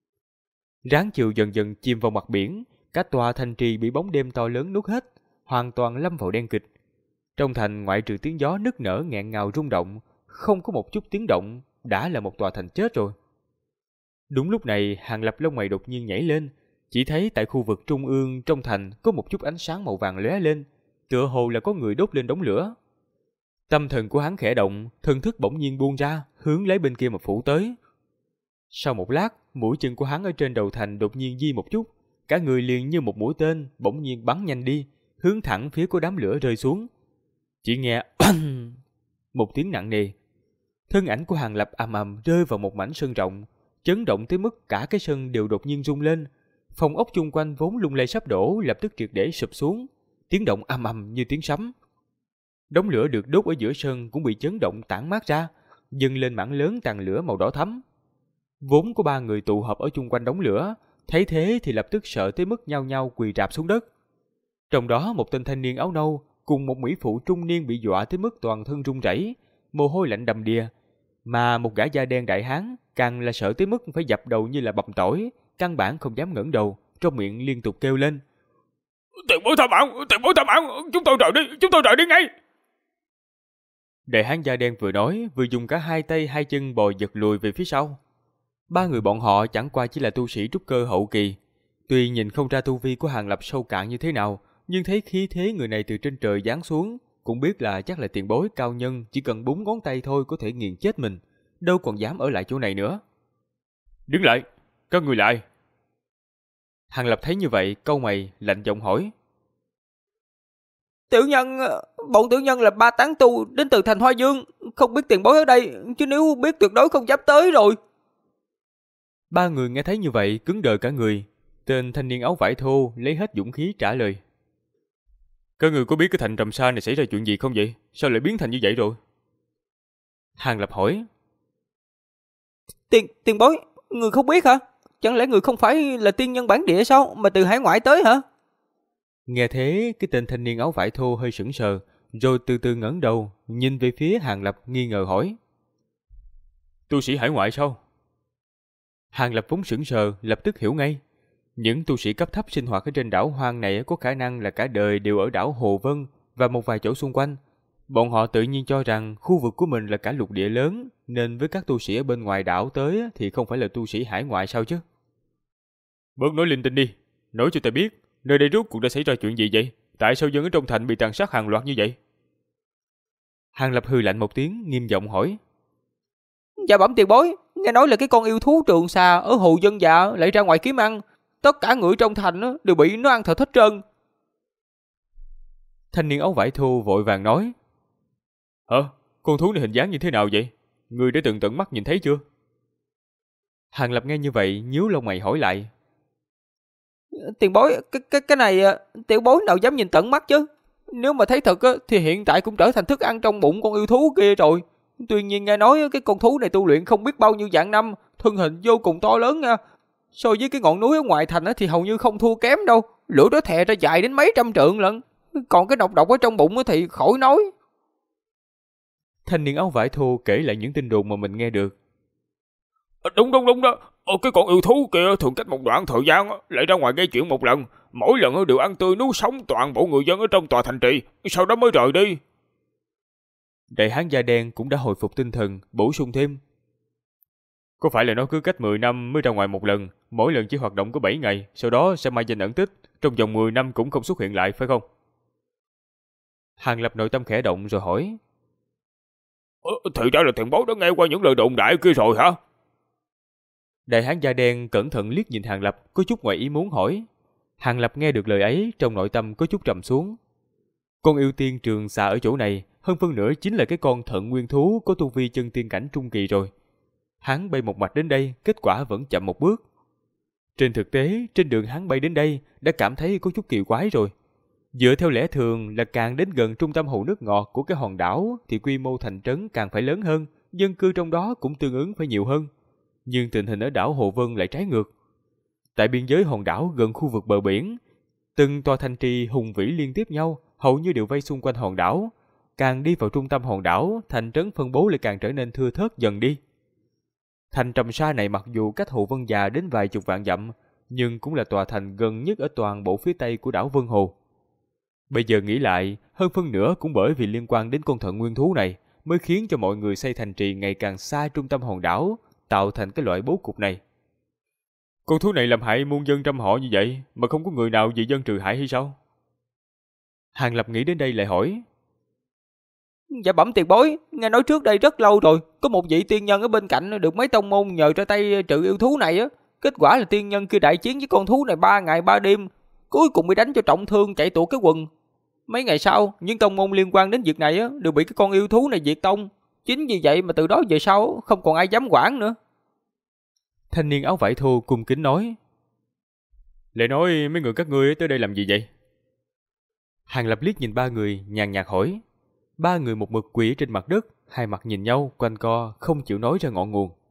Ráng chiều dần dần chìm vào mặt biển, cả tòa thành trì bị bóng đêm to lớn nuốt hết, hoàn toàn lâm vào đen kịch. Trong thành ngoại trừ tiếng gió nức nở nghẹn ngào rung động, không có một chút tiếng động, đã là một tòa thành chết rồi. Đúng lúc này, Hàng Lập lông mày đột nhiên nhảy lên, chỉ thấy tại khu vực trung ương trong thành có một chút ánh sáng màu vàng lóe lên, tựa hồ là có người đốt lên đống lửa. Tâm thần của hắn khẽ động, thần thức bỗng nhiên buông ra, hướng lấy bên kia mà phủ tới. Sau một lát, mũi chân của hắn ở trên đầu thành đột nhiên di một chút, cả người liền như một mũi tên bỗng nhiên bắn nhanh đi, hướng thẳng phía của đám lửa rơi xuống. Chỉ nghe một tiếng nặng nề, thân ảnh của Hàng Lập ầm ầm rơi vào một mảnh sân rộng, chấn động tới mức cả cái sân đều đột nhiên rung lên. Phòng ốc chung quanh vốn lung lay sắp đổ lập tức triệt để sụp xuống, tiếng động ầm ầm như tiếng sấm. Đống lửa được đốt ở giữa sân cũng bị chấn động tản mát ra, dâng lên mảng lớn tàn lửa màu đỏ thắm. Vốn có 3 người tụ họp ở chung quanh đống lửa, thấy thế thì lập tức sợ tới mức nhao nhao quỳ rạp xuống đất. Trong đó một tên thanh niên áo nâu cùng một mỹ phụ trung niên bị dọa tới mức toàn thân run rẩy, mồ hôi lạnh đầm đìa, mà một gã da đen đại hán càng là sợ tới mức phải dập đầu như là bầm tỏi, căn bản không dám ngẩng đầu, trong miệng liên tục kêu lên: Tiền bối tha mạng, tiền bối tha mạng, chúng tôi rời đi ngay. Đại hán da đen vừa nói vừa dùng cả hai tay hai chân bò giật lùi về phía sau. 3 người bọn họ chẳng qua chỉ là tu sĩ trúc cơ hậu kỳ, tuy nhìn không ra tu vi của Hàng Lập sâu cạn như thế nào, nhưng thấy khí thế người này từ trên trời giáng xuống, cũng biết là chắc là tiền bối cao nhân, chỉ cần 4 ngón tay thôi có thể nghiền chết mình, đâu còn dám ở lại chỗ này nữa. Đứng lại, các người lại. Hàng Lập thấy như vậy, cau mày, lạnh giọng hỏi: Tiểu nhân, bọn tiểu nhân là 3 tán tu đến từ thành Hoa Dương, không biết tiền bối ở đây, chứ nếu biết tuyệt đối không dám tới rồi. 3 người nghe thấy như vậy cứng đờ cả người. Tên thanh niên áo vải thô lấy hết dũng khí trả lời. Các người có biết cái thành Trầm Sa này xảy ra chuyện gì không vậy? Sao lại biến thành như vậy rồi? Hàng Lập hỏi. Tiền bối, người không biết hả? Chẳng lẽ người không phải là tiên nhân bản địa sao, mà từ hải ngoại tới hả? Nghe thế, cái tên thanh niên áo vải thô hơi sững sờ, rồi từ từ ngẩng đầu, nhìn về phía Hàng Lập nghi ngờ hỏi. Tu sĩ hải ngoại sao? Hàng Lập vốn sững sờ, lập tức hiểu ngay. Những tu sĩ cấp thấp sinh hoạt ở trên đảo hoang này có khả năng là cả đời đều ở đảo Hồ Vân và một vài chỗ xung quanh. Bọn họ tự nhiên cho rằng khu vực của mình là cả lục địa lớn, nên với các tu sĩ ở bên ngoài đảo tới thì không phải là tu sĩ hải ngoại sao chứ? Bớt nói linh tinh đi, nói cho ta biết, nơi đây rốt cuộc đã xảy ra chuyện gì vậy? Tại sao dân ở trong thành bị tàn sát hàng loạt như vậy? Hàng Lập hừ lạnh một tiếng, nghiêm giọng hỏi. Dạ bẩm tiền bối, nghe nói là cái con yêu thú trường xà ở hồ dân dạ lại ra ngoài kiếm ăn. Tất cả người trong thành đều bị nó ăn thịt hết trơn. Thanh niên áo vải thô vội vàng nói. Hả? Con thú này hình dáng như thế nào vậy? Ngươi đã từng tận mắt nhìn thấy chưa? Hàng Lập nghe như vậy nhíu lông mày hỏi lại. Tiền bối, cái này tiểu bối nào dám nhìn tận mắt chứ? Nếu mà thấy thật thì hiện tại cũng trở thành thức ăn trong bụng con yêu thú kia rồi. Tuy nhiên nghe nói cái con thú này tu luyện không biết bao nhiêu vạn năm, thân hình vô cùng to lớn nha. So với cái ngọn núi ở ngoài thành thì hầu như không thua kém đâu. Lửa đó thè ra dài đến mấy trăm trượng lận. Còn cái độc ở trong bụng thì khỏi nói. Thanh niên áo vải thô kể lại những tin đồn mà mình nghe được. Đúng đó. Cái con yêu thú kia thường cách một đoạn thời gian lại ra ngoài gây chuyện một lần. Mỗi lần đều ăn tươi nuốt sống toàn bộ người dân ở trong tòa thành trì, sau đó mới rời đi. Đại hán da đen cũng đã hồi phục tinh thần, bổ sung thêm. Có phải là nó cứ cách 10 năm mới ra ngoài một lần, mỗi lần chỉ hoạt động có 7 ngày, sau đó sẽ mai danh ẩn tích, trong vòng 10 năm cũng không xuất hiện lại, phải không? Hàng Lập nội tâm khẽ động rồi hỏi. Thì ra là tiền bối đã nghe qua những lời đồn đại kia rồi hả? Đại hán da đen cẩn thận liếc nhìn Hàng Lập, có chút ngoài ý muốn hỏi. Hàng Lập nghe được lời ấy, trong nội tâm có chút trầm xuống. Con yêu tiên trường xà ở chỗ này, hơn phân nửa chính là cái con thận nguyên thú có tu vi chân tiên cảnh trung kỳ rồi. Hắn bay một mạch đến đây, kết quả vẫn chậm một bước. Trên thực tế, trên đường hắn bay đến đây, đã cảm thấy có chút kỳ quái rồi. Dựa theo lẽ thường là càng đến gần trung tâm hồ nước ngọt của cái hòn đảo thì quy mô thành trấn càng phải lớn hơn, dân cư trong đó cũng tương ứng phải nhiều hơn. Nhưng tình hình ở đảo Hồ Vân lại trái ngược. Tại biên giới hòn đảo gần khu vực bờ biển, từng tòa thành trì hùng vĩ liên tiếp nhau, hầu như đều vây xung quanh hòn đảo. Càng đi vào trung tâm hòn đảo, thành trấn phân bố lại càng trở nên thưa thớt dần đi. Thành Trầm Sa này mặc dù cách Hồ Vân Già đến vài chục vạn dặm, nhưng cũng là tòa thành gần nhất ở toàn bộ phía tây của đảo Vân Hồ. Bây giờ nghĩ lại, hơn phân nửa cũng bởi vì liên quan đến con thận nguyên thú này mới khiến cho mọi người xây thành trì ngày càng xa trung tâm hòn đảo, tạo thành cái loại bố cục này. Con thú này làm hại muôn dân trăm họ như vậy mà không có người nào vì dân trừ hại hay sao? Hàng Lập nghĩ đến đây lại hỏi. Dạ bẩm tiền bối, nghe nói trước đây rất lâu rồi, có một vị tiên nhân ở bên cạnh được mấy tông môn nhờ ra tay trừ yêu thú này á. Kết quả là tiên nhân kia đại chiến với con thú này 3 ngày 3 đêm, cuối cùng bị đánh cho trọng thương chạy tuột cái quần. Mấy ngày sau, những tông môn liên quan đến việc này á đều bị cái con yêu thú này diệt tông. Chính vì vậy mà từ đó về sau không còn ai dám quản nữa. Thanh niên áo vải thô cung kính nói. Lại nói mấy người các ngươi tới đây làm gì vậy? Hàng Lập liếc nhìn 3 người, nhàn nhạt hỏi. 3 người một mực quỳ trên mặt đất, hai mặt nhìn nhau, quanh co, không chịu nói ra ngọn nguồn.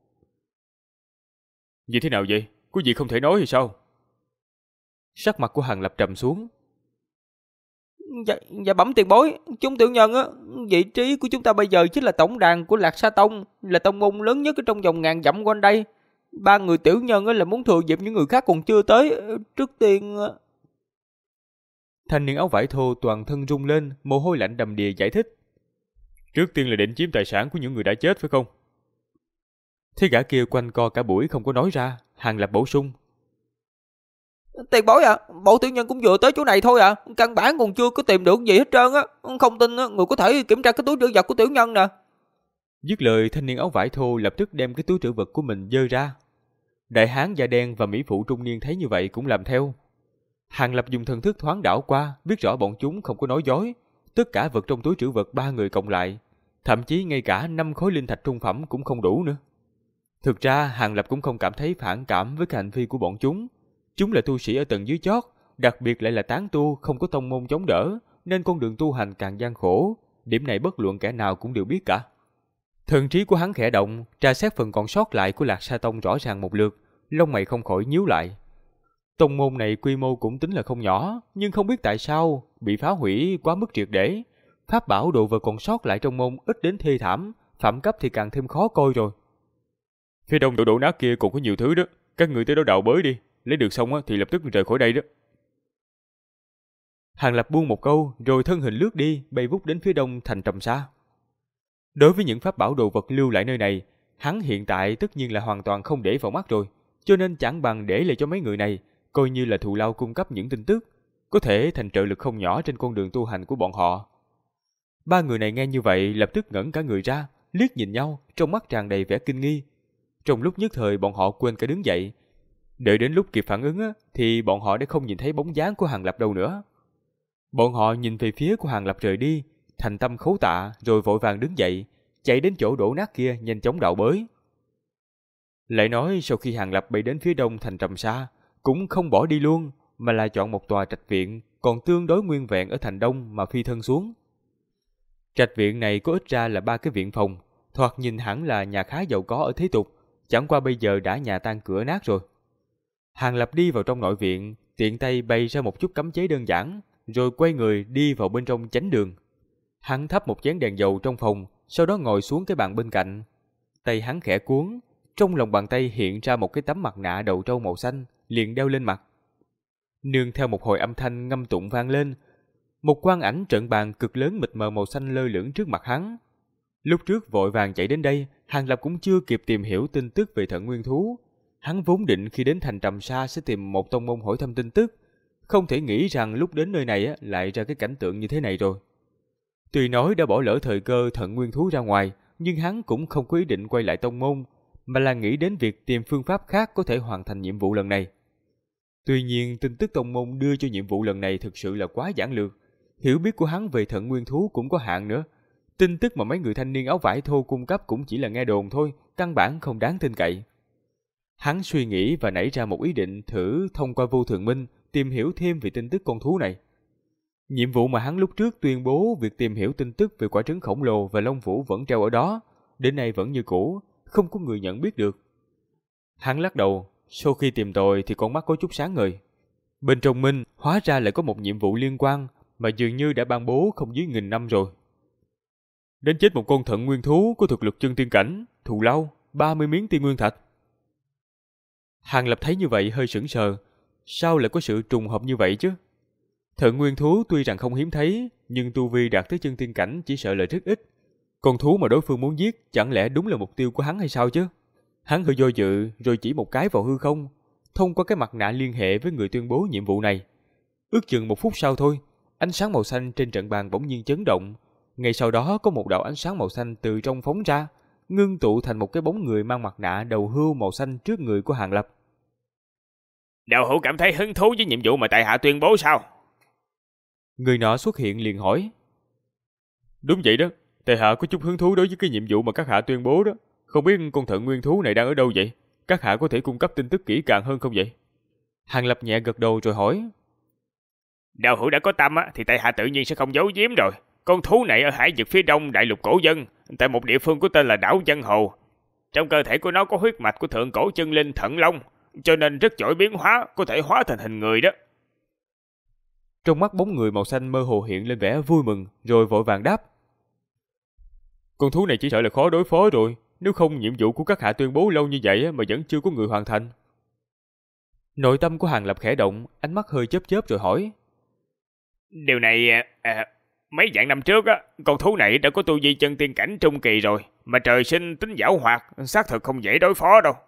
Như thế nào vậy? Có gì không thể nói hay sao? Sắc mặt của Hàng Lập trầm xuống. Dạ bẩm tiền bối, chúng tiểu nhân á, vị trí của chúng ta bây giờ chính là tổng đàn của Lạc Sa Tông, là tông môn lớn nhất ở trong vòng ngàn dặm quanh đây. 3 người tiểu nhân á là muốn thừa dịp những người khác còn chưa tới, trước tiên. Thanh niên áo vải thô toàn thân rung lên, mồ hôi lạnh đầm đìa giải thích. Trước tiên là định chiếm tài sản của những người đã chết phải không? Thế gã kia quanh co cả buổi không có nói ra, Hàng Lập bổ sung. Tiền bối à, bộ tiểu nhân cũng vừa tới chỗ này thôi à, căn bản còn chưa có tìm được gì hết trơn á. Không tin người có thể kiểm tra cái túi trữ vật của tiểu nhân nè. Dứt lời, thanh niên áo vải thô lập tức đem cái túi trữ vật của mình giơ ra. Đại hán da đen và mỹ phụ trung niên thấy như vậy cũng làm theo. Hàng Lập dùng thần thức thoáng đảo qua, biết rõ bọn chúng không có nói dối, tất cả vật trong túi trữ vật 3 người cộng lại, thậm chí ngay cả 5 khối linh thạch trung phẩm cũng không đủ nữa. Thực ra Hàng Lập cũng không cảm thấy phản cảm với cái hành vi của bọn chúng. Chúng là tu sĩ ở tầng dưới chót, đặc biệt lại là tán tu không có tông môn chống đỡ, nên con đường tu hành càng gian khổ. Điểm này bất luận kẻ nào cũng đều biết cả. Thần trí của hắn khẽ động, tra xét phần còn sót lại của Lạc Sa Tông rõ ràng một lượt, lông mày không khỏi nhíu lại. Tông môn này quy mô cũng tính là không nhỏ, nhưng không biết tại sao bị phá hủy quá mức triệt để. Pháp bảo đồ vật còn sót lại trong môn ít đến thê thảm, phẩm cấp thì càng thêm khó coi rồi. Phía đông đổ nát kia còn có nhiều thứ đó, các người tới đó đào bới đi, lấy được xong thì lập tức rời khỏi đây đó. Hàng Lập buông một câu, rồi thân hình lướt đi, bay vút đến phía đông thành Trầm Sa. Đối với những pháp bảo đồ vật lưu lại nơi này, hắn hiện tại tất nhiên là hoàn toàn không để vào mắt rồi, cho nên chẳng bằng để lại cho mấy người này, coi như là thù lao cung cấp những tin tức, có thể thành trợ lực không nhỏ trên con đường tu hành của bọn họ. 3 người này nghe như vậy lập tức ngẩng cả người ra, liếc nhìn nhau, trong mắt tràn đầy vẻ kinh nghi. Trong lúc nhất thời bọn họ quên cả đứng dậy. Đợi đến lúc kịp phản ứng thì bọn họ đã không nhìn thấy bóng dáng của Hàng Lập đâu nữa. Bọn họ nhìn về phía của Hàng Lập rời đi, thành tâm khấu tạ rồi vội vàng đứng dậy, chạy đến chỗ đổ nát kia nhanh chóng đào bới. Lại nói sau khi Hàng Lập bay đến phía đông thành Trầm Sa, cũng không bỏ đi luôn, mà là chọn một tòa trạch viện còn tương đối nguyên vẹn ở thành đông mà phi thân xuống. Trạch viện này có ít ra là 3 cái viện phòng, thoạt nhìn hẳn là nhà khá giàu có ở thế tục, chẳng qua bây giờ đã nhà tan cửa nát rồi. Hàng Lập đi vào trong nội viện, tiện tay bày ra một chút cấm chế đơn giản, rồi quay người đi vào bên trong chánh đường. Hắn thắp một chén đèn dầu trong phòng, sau đó ngồi xuống cái bàn bên cạnh. Tay hắn khẽ cuốn, trong lòng bàn tay hiện ra một cái tấm mặt nạ đầu trâu màu xanh, liền đeo lên mặt. Nương theo một hồi âm thanh ngâm tụng vang lên, một quang ảnh trận bàn cực lớn mịt mờ màu xanh lơ lửng trước mặt hắn. Lúc trước vội vàng chạy đến đây, Hàng Lập cũng chưa kịp tìm hiểu tin tức về Thận Nguyên Thú. Hắn vốn định khi đến thành Trầm Sa sẽ tìm một tông môn hỏi thăm tin tức, không thể nghĩ rằng lúc đến nơi này lại ra cái cảnh tượng như thế này rồi. Tuy nói đã bỏ lỡ thời cơ Thận Nguyên Thú ra ngoài, nhưng hắn cũng không có ý định quay lại tông môn, mà là nghĩ đến việc tìm phương pháp khác có thể hoàn thành nhiệm vụ lần này. Tuy nhiên, tin tức tông môn đưa cho nhiệm vụ lần này thực sự là quá giản lược, hiểu biết của hắn về Thận Nguyên Thú cũng có hạn nữa. Tin tức mà mấy người thanh niên áo vải thô cung cấp cũng chỉ là nghe đồn thôi, căn bản không đáng tin cậy. Hắn suy nghĩ và nảy ra một ý định thử thông qua Vô Thường Minh tìm hiểu thêm về tin tức con thú này. Nhiệm vụ mà hắn lúc trước tuyên bố việc tìm hiểu tin tức về quả trứng khổng lồ và Long Vũ vẫn treo ở đó, đến nay vẫn như cũ, không có người nhận biết được. Hắn lắc đầu, sau khi tìm tòi thì con mắt có chút sáng ngời. Bên trong Minh hóa ra lại có một nhiệm vụ liên quan mà dường như đã ban bố không dưới 1000 năm rồi. Đến chết một con Thận Nguyên Thú có thực lực chân tiên cảnh, thù lao 30 miếng tiên nguyên thạch. Hàng Lập thấy như vậy hơi sững sờ, sao lại có sự trùng hợp như vậy chứ? Thận Nguyên Thú tuy rằng không hiếm thấy, nhưng tu vi đạt tới chân tiên cảnh chỉ sợ là rất ít. Con thú mà đối phương muốn giết chẳng lẽ đúng là mục tiêu của hắn hay sao chứ? Hắn hơi do dự rồi chỉ một cái vào hư không, thông qua cái mặt nạ liên hệ với người tuyên bố nhiệm vụ này. Ước chừng 1 phút sau thôi, ánh sáng màu xanh trên trận bàn bỗng nhiên chấn động. Ngay sau đó có một đạo ánh sáng màu xanh từ trong phóng ra, ngưng tụ thành một cái bóng người mang mặt nạ đầu hươu màu xanh trước người của Hàng Lập. Đạo hữu cảm thấy hứng thú với nhiệm vụ mà tại hạ tuyên bố sao? Người nọ xuất hiện liền hỏi. Đúng vậy đó, tại hạ có chút hứng thú đối với cái nhiệm vụ mà các hạ tuyên bố đó. Không biết con Thận Nguyên Thú này đang ở đâu vậy? Các hạ có thể cung cấp tin tức kỹ càng hơn không vậy? Hàng Lập nhẹ gật đầu rồi hỏi. Đạo hữu đã có tâm thì tại hạ tự nhiên sẽ không giấu giếm rồi. Con thú này ở hải vực phía đông đại lục cổ dân, tại một địa phương có tên là đảo Dân Hồ. Trong cơ thể của nó có huyết mạch của thượng cổ chân linh Thận Long, cho nên rất giỏi biến hóa, có thể hóa thành hình người đó. Trong mắt bóng người màu xanh mơ hồ hiện lên vẻ vui mừng, rồi vội vàng đáp. Con thú này chỉ sợ là khó đối phó rồi, nếu không nhiệm vụ của các hạ tuyên bố lâu như vậy mà vẫn chưa có người hoàn thành. Nội tâm của Hàng Lập khẽ động, ánh mắt hơi chớp chớp rồi hỏi. Điều này, mấy vạn năm trước con thú này đã có tu vi chân tiên cảnh trung kỳ rồi, mà trời sinh tính giảo hoạt, xác thực không dễ đối phó đâu.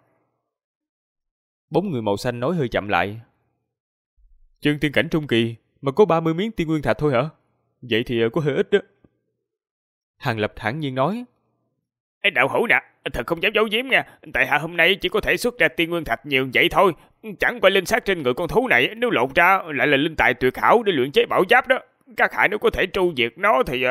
Bóng người màu xanh nói hơi chậm lại. Chân tiên cảnh trung kỳ mà có 30 miếng tiên nguyên thạch thôi hả? Vậy thì có hơi ít đó. Hàng Lập thản nhiên nói. Đạo hữu nè, thật không dám giấu giếm nha. Tại hạ hôm nay chỉ có thể xuất ra tiên nguyên thạch nhiều vậy thôi. Chẳng qua linh xác trên người con thú này nếu lột ra lại là linh tài tuyệt hảo để luyện chế bảo giáp đó. các hạ nếu có thể tru diệt nó thì...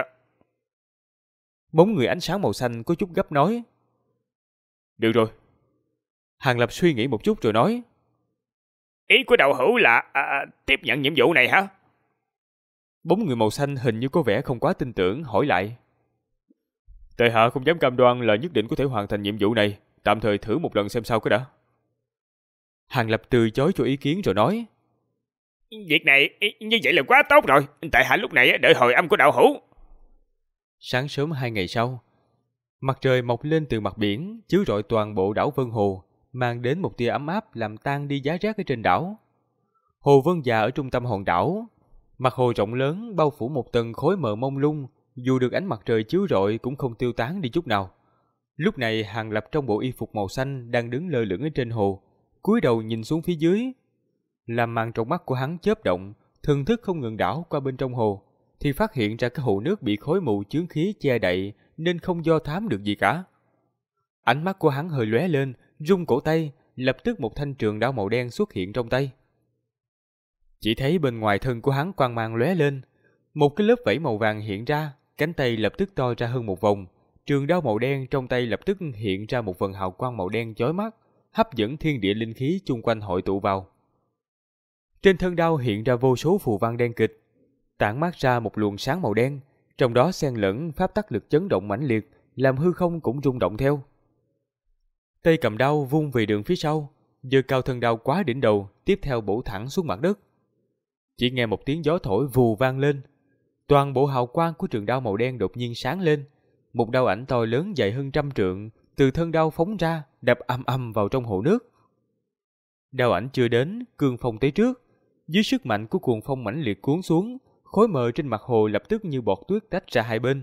Bóng người ánh sáng màu xanh có chút gấp nói. Được rồi. Hàng Lập suy nghĩ một chút rồi nói. Ý của đạo hữu là tiếp nhận nhiệm vụ này hả? Bóng người màu xanh hình như có vẻ không quá tin tưởng, hỏi lại. Tại hạ không dám cam đoan là nhất định có thể hoàn thành nhiệm vụ này, tạm thời thử một lần xem sao cái đã. Hàng Lập từ chối cho ý kiến rồi nói. Việc này như vậy là quá tốt rồi, tại hạ lúc này đợi hồi âm của đạo hữu. Sáng sớm 2 ngày sau, mặt trời mọc lên từ mặt biển, chiếu rọi toàn bộ đảo Vân Hồ, mang đến một tia ấm áp làm tan đi giá rét ở trên đảo. Hồ Vân Già ở trung tâm hòn đảo, mặt hồ rộng lớn bao phủ một tầng khói mờ mông lung, dù được ánh mặt trời chiếu rọi cũng không tiêu tán đi chút nào. Lúc này Hàng Lập trong bộ y phục màu xanh đang đứng lơ lửng ở trên hồ, cúi đầu nhìn xuống phía dưới. Làm màn trong mắt của hắn chớp động, thần thức không ngừng đảo qua bên trong hồ, thì phát hiện ra cái hồ nước bị khói mù chướng khí che đậy nên không do thám được gì cả. Ánh mắt của hắn hơi lóe lên, rung cổ tay, lập tức một thanh trường đao màu đen xuất hiện trong tay. Chỉ thấy bên ngoài thân của hắn quang mang lóe lên, một cái lớp vảy màu vàng hiện ra, cánh tay lập tức to ra hơn một vòng, trường đao màu đen trong tay lập tức hiện ra một vầng hào quang màu đen chói mắt, hấp dẫn thiên địa linh khí chung quanh hội tụ vào. Trên thân đao hiện ra vô số phù văn đen kịch, tản mát ra một luồng sáng màu đen, trong đó xen lẫn pháp tắc lực chấn động mãnh liệt, làm hư không cũng rung động theo. Tay cầm đao vung về đường phía sau, giơ cao thân đao quá đỉnh đầu, tiếp theo bổ thẳng xuống mặt đất. Chỉ nghe một tiếng gió thổi vù vang lên, toàn bộ hào quang của trường đao màu đen đột nhiên sáng lên, một đao ảnh to lớn dài hơn 100 trượng từ thân đao phóng ra, đập ầm ầm vào trong hồ nước. Đao ảnh chưa đến, cương phong tới trước, dưới sức mạnh của cuồng phong mãnh liệt cuốn xuống, khói mờ trên mặt hồ lập tức như bọt tuyết tách ra hai bên.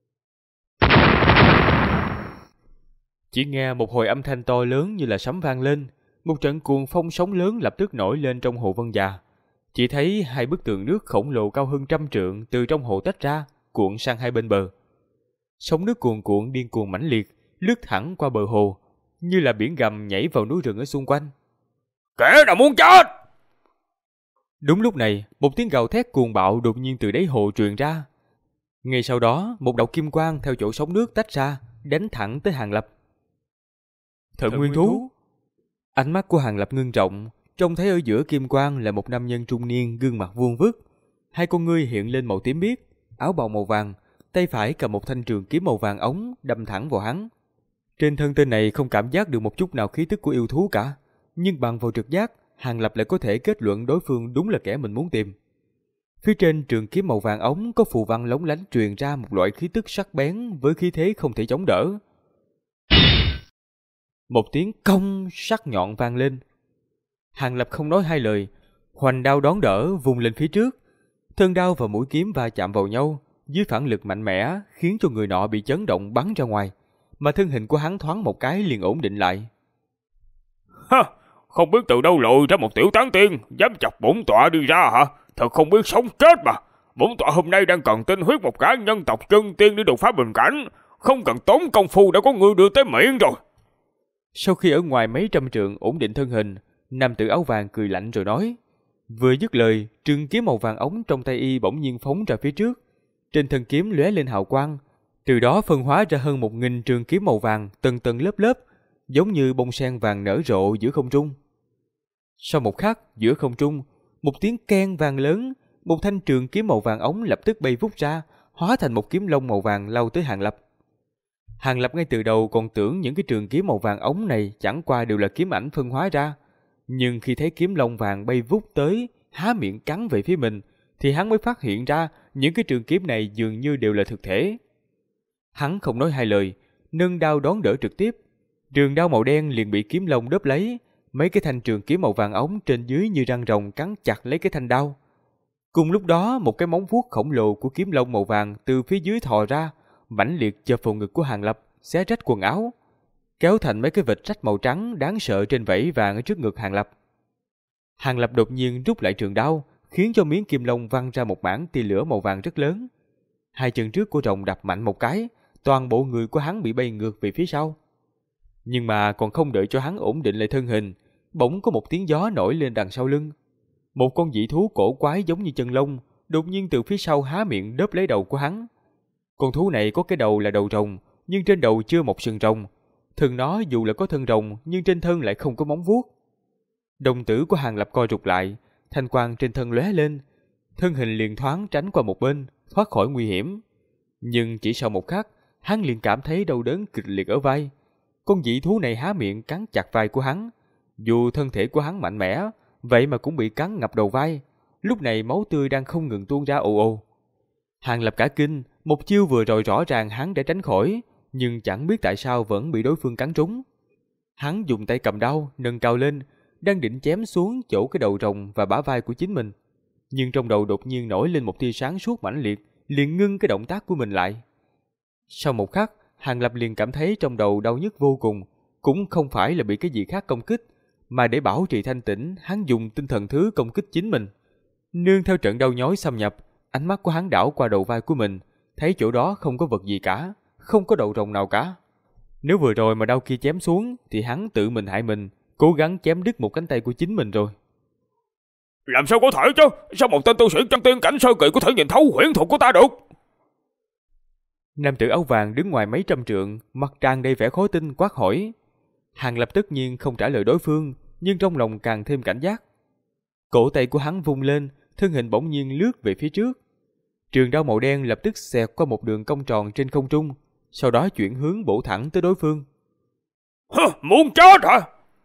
Chỉ nghe một hồi âm thanh to lớn như là sấm vang lên, một trận cuồng phong sóng lớn lập tức nổi lên trong hồ Vân Già. Chỉ thấy hai bức tường nước khổng lồ cao hơn 100 trượng từ trong hồ tách ra, cuộn sang hai bên bờ. Sóng nước cuồn cuộn điên cuồng mãnh liệt, lướt thẳng qua bờ hồ, như là biển gầm nhảy vào núi rừng ở xung quanh. Kẻ nào muốn chết! Đúng lúc này, một tiếng gào thét cuồng bạo đột nhiên từ đáy hồ truyền ra. Ngay sau đó, một đạo kim quang theo chỗ sóng nước tách ra, đánh thẳng tới Hàng Lập. Thận nguyên thú! Ánh mắt của Hàng Lập ngưng trọng, trông thấy ở giữa kim quang là một nam nhân trung niên gương mặt vuông vức, hai con ngươi hiện lên màu tím biếc, áo bào màu vàng, tay phải cầm một thanh trường kiếm màu vàng ống đâm thẳng vào hắn. Trên thân tên này không cảm giác được một chút nào khí tức của yêu thú cả, nhưng bằng vào trực giác, Hàng Lập lại có thể kết luận đối phương đúng là kẻ mình muốn tìm. Phía trên trường kiếm màu vàng ống có phù văn lóng lánh truyền ra một loại khí tức sắc bén với khí thế không thể chống đỡ. Một tiếng cong sắc nhọn vang lên. Hàng Lập không nói hai lời, hoành đao đón đỡ vung lên phía trước, thân đao và mũi kiếm va chạm vào nhau, dưới phản lực mạnh mẽ khiến cho người nọ bị chấn động bắn ra ngoài, mà thân hình của hắn thoáng một cái liền ổn định lại. Ha, không biết từ đâu lội ra một tiểu tán tiên, dám chọc bổn tọa đi ra hả? Thật không biết sống chết mà. Bổn tọa hôm nay đang cần tinh huyết một gã nhân tộc chân tiên để đột phá bình cảnh, không cần tốn công phu đã có người đưa tới miệng rồi. Sau khi ở ngoài mấy trăm trượng ổn định thân hình, nam tử áo vàng cười lạnh rồi nói. Vừa dứt lời, trường kiếm màu vàng ống trong tay y bỗng nhiên phóng ra phía trước. Trên thân kiếm lóe lên hào quang, từ đó phân hóa ra hơn 1000 trường kiếm màu vàng tầng tầng lớp lớp, giống như bông sen vàng nở rộ giữa không trung. Sau một khắc, giữa không trung, một tiếng keng vang lớn, một thanh trường kiếm màu vàng ống lập tức bay vút ra, hóa thành một kiếm lông màu vàng lao tới Hàng Lập. Hàng Lập ngay từ đầu còn tưởng những cái trường kiếm màu vàng ống này chẳng qua đều là kiếm ảnh phân hóa ra, nhưng khi thấy kiếm lông vàng bay vút tới, há miệng cắn về phía mình, thì hắn mới phát hiện ra những cái trường kiếm này dường như đều là thực thể. Hắn không nói hai lời, nâng đao đón đỡ trực tiếp. Trường đao màu đen liền bị kiếm lông đớp lấy, mấy cái thanh trường kiếm màu vàng ống trên dưới như răng rồng cắn chặt lấy cái thanh đao. Cùng lúc đó, một cái móng vuốt khổng lồ của kiếm lông màu vàng từ phía dưới thò ra, mãnh liệt chộp vào ngực của Hàng Lập, xé rách quần áo, kéo thành mấy cái vệt rách màu trắng đáng sợ trên vảy vàng ở trước ngực Hàng Lập. Hàng Lập đột nhiên rút lại trường đao, khiến cho miếng kim lông văng ra một mảng tia lửa màu vàng rất lớn. Hai chân trước của rồng đập mạnh một cái, toàn bộ người của hắn bị bay ngược về phía sau. Nhưng mà còn không đợi cho hắn ổn định lại thân hình, bỗng có một tiếng gió nổi lên đằng sau lưng. Một con dị thú cổ quái giống như chân lông, đột nhiên từ phía sau há miệng đớp lấy đầu của hắn. Con thú này có cái đầu là đầu rồng, nhưng trên đầu chưa mọc sừng rồng. Thân nó dù là có thân rồng, nhưng trên thân lại không có móng vuốt. Đồng tử của Hàng Lập co rụt lại, thanh quang trên thân lóe lên, thân hình liền thoáng tránh qua một bên, thoát khỏi nguy hiểm. Nhưng chỉ sau một khắc, hắn liền cảm thấy đau đớn kịch liệt ở vai. Con dị thú này há miệng cắn chặt vai của hắn. Dù thân thể của hắn mạnh mẽ, vậy mà cũng bị cắn ngập đầu vai. Lúc này máu tươi đang không ngừng tuôn ra ồ ồ. Hàng Lập cả kinh, một chiêu vừa rồi rõ ràng hắn đã tránh khỏi, nhưng chẳng biết tại sao vẫn bị đối phương cắn trúng. Hắn dùng tay cầm đao, nâng cao lên, đang định chém xuống chỗ cái đầu rồng và bả vai của chính mình. Nhưng trong đầu đột nhiên nổi lên một tia sáng suốt mãnh liệt, liền ngưng cái động tác của mình lại. Sau một khắc, Hàng Lập liền cảm thấy trong đầu đau nhức vô cùng, cũng không phải là bị cái gì khác công kích, mà để bảo trì thanh tĩnh, hắn dùng tinh thần thứ công kích chính mình. Nương theo trận đau nhói xâm nhập, ánh mắt của hắn đảo qua đầu vai của mình, thấy chỗ đó không có vật gì cả, không có đầu rồng nào cả. Nếu vừa rồi mà đau kia chém xuống, thì hắn tự mình hại mình, cố gắng chém đứt một cánh tay của chính mình rồi. Làm sao có thể chứ? Sao một tên tu sĩ trong tiên cảnh sơ kỳ có thể nhìn thấu huyễn thuật của ta được? Nam tử áo vàng đứng ngoài mấy trăm trượng, mặt tràn đầy vẻ khó tin quát hỏi. Hàng Lập tất nhiên không trả lời đối phương, nhưng trong lòng càng thêm cảnh giác. Cổ tay của hắn vung lên, thân hình bỗng nhiên lướt về phía trước. Trường đao màu đen lập tức xẹt qua một đường cong tròn trên không trung, sau đó chuyển hướng bổ thẳng tới đối phương. Muốn chết hả?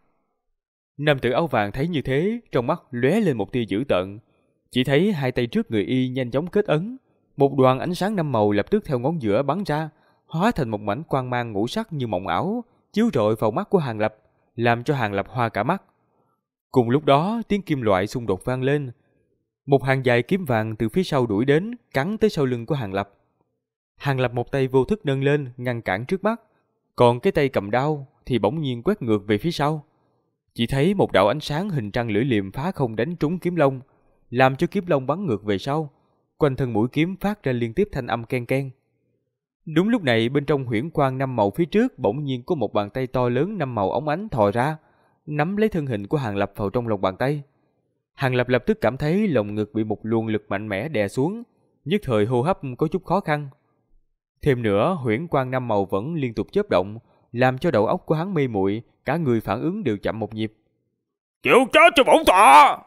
Nam tử áo vàng thấy như thế, trong mắt lóe lên một tia dữ tợn. Chỉ thấy hai tay trước người y nhanh chóng kết ấn, một đoàn ánh sáng năm màu lập tức theo ngón giữa bắn ra, hóa thành một mảnh quang mang ngũ sắc như mộng ảo, chiếu rọi vào mắt của Hàng Lập, làm cho Hàng Lập hoa cả mắt. Cùng lúc đó, tiếng kim loại xung đột vang lên. Một hàng dài kiếm vàng từ phía sau đuổi đến, cắn tới sau lưng của Hàng Lập. Hàng Lập một tay vô thức nâng lên, ngăn cản trước mắt, còn cái tay cầm đao thì bỗng nhiên quét ngược về phía sau. Chỉ thấy một đạo ánh sáng hình trăng lưỡi liềm phá không đánh trúng kiếm long, làm cho kiếm long bắn ngược về sau. Quanh thân mũi kiếm phát ra liên tiếp thanh âm ken ken. Đúng lúc này, bên trong huyễn quang năm màu phía trước bỗng nhiên có một bàn tay to lớn năm màu óng ánh thò ra, nắm lấy thân hình của Hàng Lập vào trong lòng bàn tay. Hàng Lập lập tức cảm thấy lồng ngực bị một luồng lực mạnh mẽ đè xuống, nhất thời hô hấp có chút khó khăn. Thêm nữa, huyễn quang năm màu vẫn liên tục chớp động, làm cho đầu óc của hắn mê muội, cả người phản ứng đều chậm một nhịp. Chịu chết cho bổn tọa!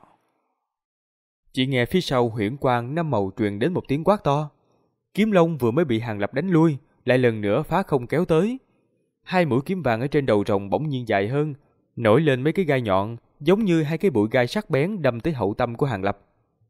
Chỉ nghe phía sau huyễn quang năm màu truyền đến một tiếng quát to. Kiếm long vừa mới bị Hàng Lập đánh lui, lại lần nữa phá không kéo tới. Hai mũi kiếm vàng ở trên đầu rồng bỗng nhiên dài hơn, nổi lên mấy cái gai nhọn, giống như hai cái bụi gai sắc bén đâm tới hậu tâm của Hàng Lập.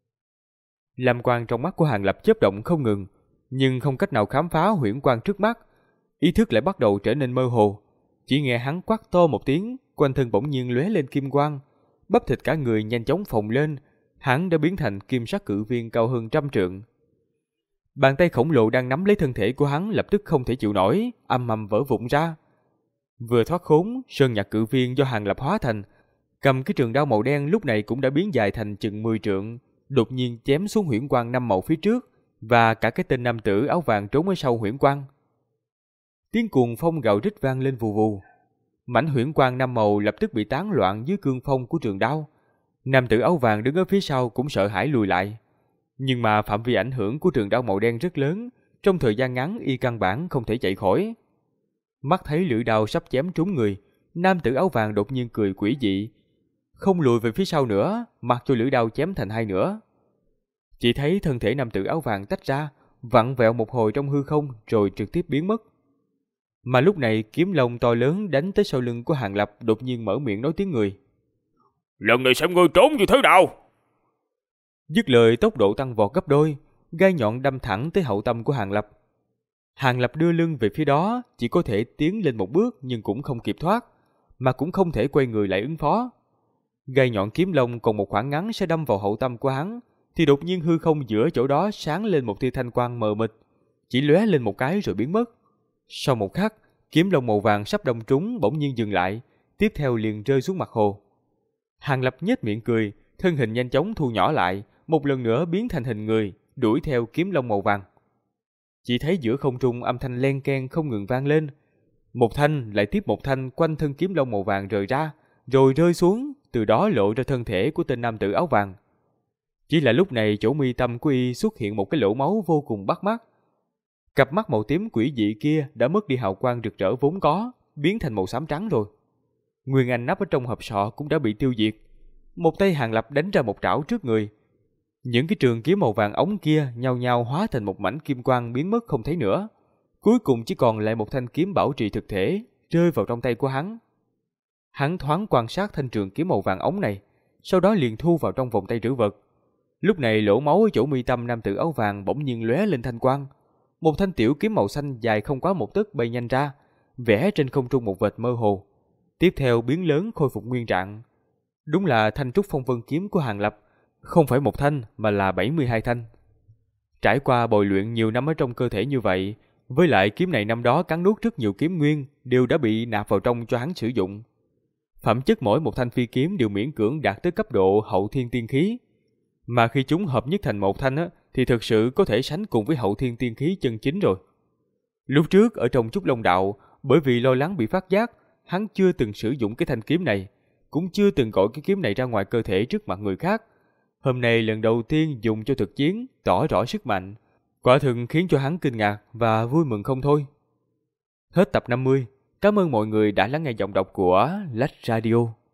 Lam quang trong mắt của Hàng Lập chớp động không ngừng, nhưng không cách nào khám phá huyễn quang trước mắt. Ý thức lại bắt đầu trở nên mơ hồ. Chỉ nghe hắn quát to một tiếng, quanh thân bỗng nhiên lóe lên kim quang, bắp thịt cả người nhanh chóng phồng lên, hắn đã biến thành kim sắc cự viên cao hơn 100 trượng. Bàn tay khổng lồ đang nắm lấy thân thể của hắn lập tức không thể chịu nổi, ầm ầm vỡ vụn ra. Vừa thoát khốn, sơn nhạc cự viên do Hàng Lập hóa thành, cầm cái trường đao màu đen lúc này cũng đã biến dài thành chừng 10 trượng, đột nhiên chém xuống huyễn quang năm màu phía trước, và cả cái tên nam tử áo vàng trốn ở sau huyễn quang. Tiếng cuồng phong gào rít vang lên vù vù. Mảnh huyễn quang năm màu lập tức bị tán loạn dưới cương phong của trường đao. Nam tử áo vàng đứng ở phía sau cũng sợ hãi lùi lại. Nhưng mà phạm vi ảnh hưởng của trường đao màu đen rất lớn, trong thời gian ngắn y căn bản không thể chạy khỏi. Mắt thấy lưỡi đao sắp chém trúng người, nam tử áo vàng đột nhiên cười quỷ dị, không lùi về phía sau nữa, mặc cho lưỡi đao chém thành hai nửa. Chỉ thấy thân thể nam tử áo vàng tách ra, vặn vẹo một hồi trong hư không rồi trực tiếp biến mất. Mà lúc này kiếm long to lớn đánh tới sau lưng của Hàng Lập đột nhiên mở miệng nói tiếng người. Lần này xem ngươi trốn như thế nào. Dứt lời tốc độ tăng vọt gấp đôi, gai nhọn đâm thẳng tới hậu tâm của Hàng Lập. Hàng Lập đưa lưng về phía đó, chỉ có thể tiến lên một bước nhưng cũng không kịp thoát, mà cũng không thể quay người lại ứng phó. Gai nhọn kiếm long còn một khoảng ngắn sẽ đâm vào hậu tâm của hắn, thì đột nhiên hư không giữa chỗ đó sáng lên một tia thanh quang mờ mịt, chỉ lóe lên một cái rồi biến mất. Sau một khắc, kiếm long màu vàng sắp đâm trúng bỗng nhiên dừng lại, tiếp theo liền rơi xuống mặt hồ. Hàng Lập nhếch miệng cười, thân hình nhanh chóng thu nhỏ lại, một lần nữa biến thành hình người, đuổi theo kiếm long màu vàng. Chỉ thấy giữa không trung âm thanh len keng không ngừng vang lên, một thanh lại tiếp một thanh quanh thân kiếm long màu vàng rời ra, rồi rơi xuống, từ đó lộ ra thân thể của tên nam tử áo vàng. Chỉ là lúc này chỗ mi tâm của y xuất hiện một cái lỗ máu vô cùng bắt mắt. Cặp mắt màu tím quỷ dị kia đã mất đi hào quang rực rỡ vốn có, biến thành màu xám trắng rồi. Nguyên Anh nắp ở trong hộp sọ cũng đã bị tiêu diệt. Một tay Hàng Lập đánh ra một trảo trước người. Những cái trường kiếm màu vàng ống kia nhao nhao hóa thành một mảnh kim quang biến mất không thấy nữa. Cuối cùng chỉ còn lại một thanh kiếm bảo trì thực thể rơi vào trong tay của hắn. Hắn thoáng quan sát thanh trường kiếm màu vàng ống này, sau đó liền thu vào trong vòng tay trữ vật. Lúc này lỗ máu ở chỗ mi tâm nam tử áo vàng bỗng nhiên lóe lên thanh quang. Một thanh tiểu kiếm màu xanh dài không quá một tấc bay nhanh ra, vẽ trên không trung một vệt mơ hồ. Tiếp theo biến lớn khôi phục nguyên trạng. Đúng là thanh trúc phong vân kiếm của Hàng Lập, không phải một thanh mà là 72 thanh. Trải qua bồi luyện nhiều năm ở trong cơ thể như vậy, với lại kiếm này năm đó cắn nuốt rất nhiều kiếm nguyên đều đã bị nạp vào trong cho hắn sử dụng. Phẩm chất mỗi một thanh phi kiếm đều miễn cưỡng đạt tới cấp độ hậu thiên tiên khí. Mà khi chúng hợp nhất thành một thanh thì thực sự có thể sánh cùng với hậu thiên tiên khí chân chính rồi. Lúc trước ở trong Trúc Long Đạo, bởi vì lo lắng bị phát giác, hắn chưa từng sử dụng cái thanh kiếm này, cũng chưa từng gọi cái kiếm này ra ngoài cơ thể trước mặt người khác. Hôm nay lần đầu tiên dùng cho thực chiến, tỏ rõ sức mạnh, quả thực khiến cho hắn kinh ngạc và vui mừng không thôi. Hết tập 50. Cảm ơn mọi người đã lắng nghe giọng đọc của Lách Radio.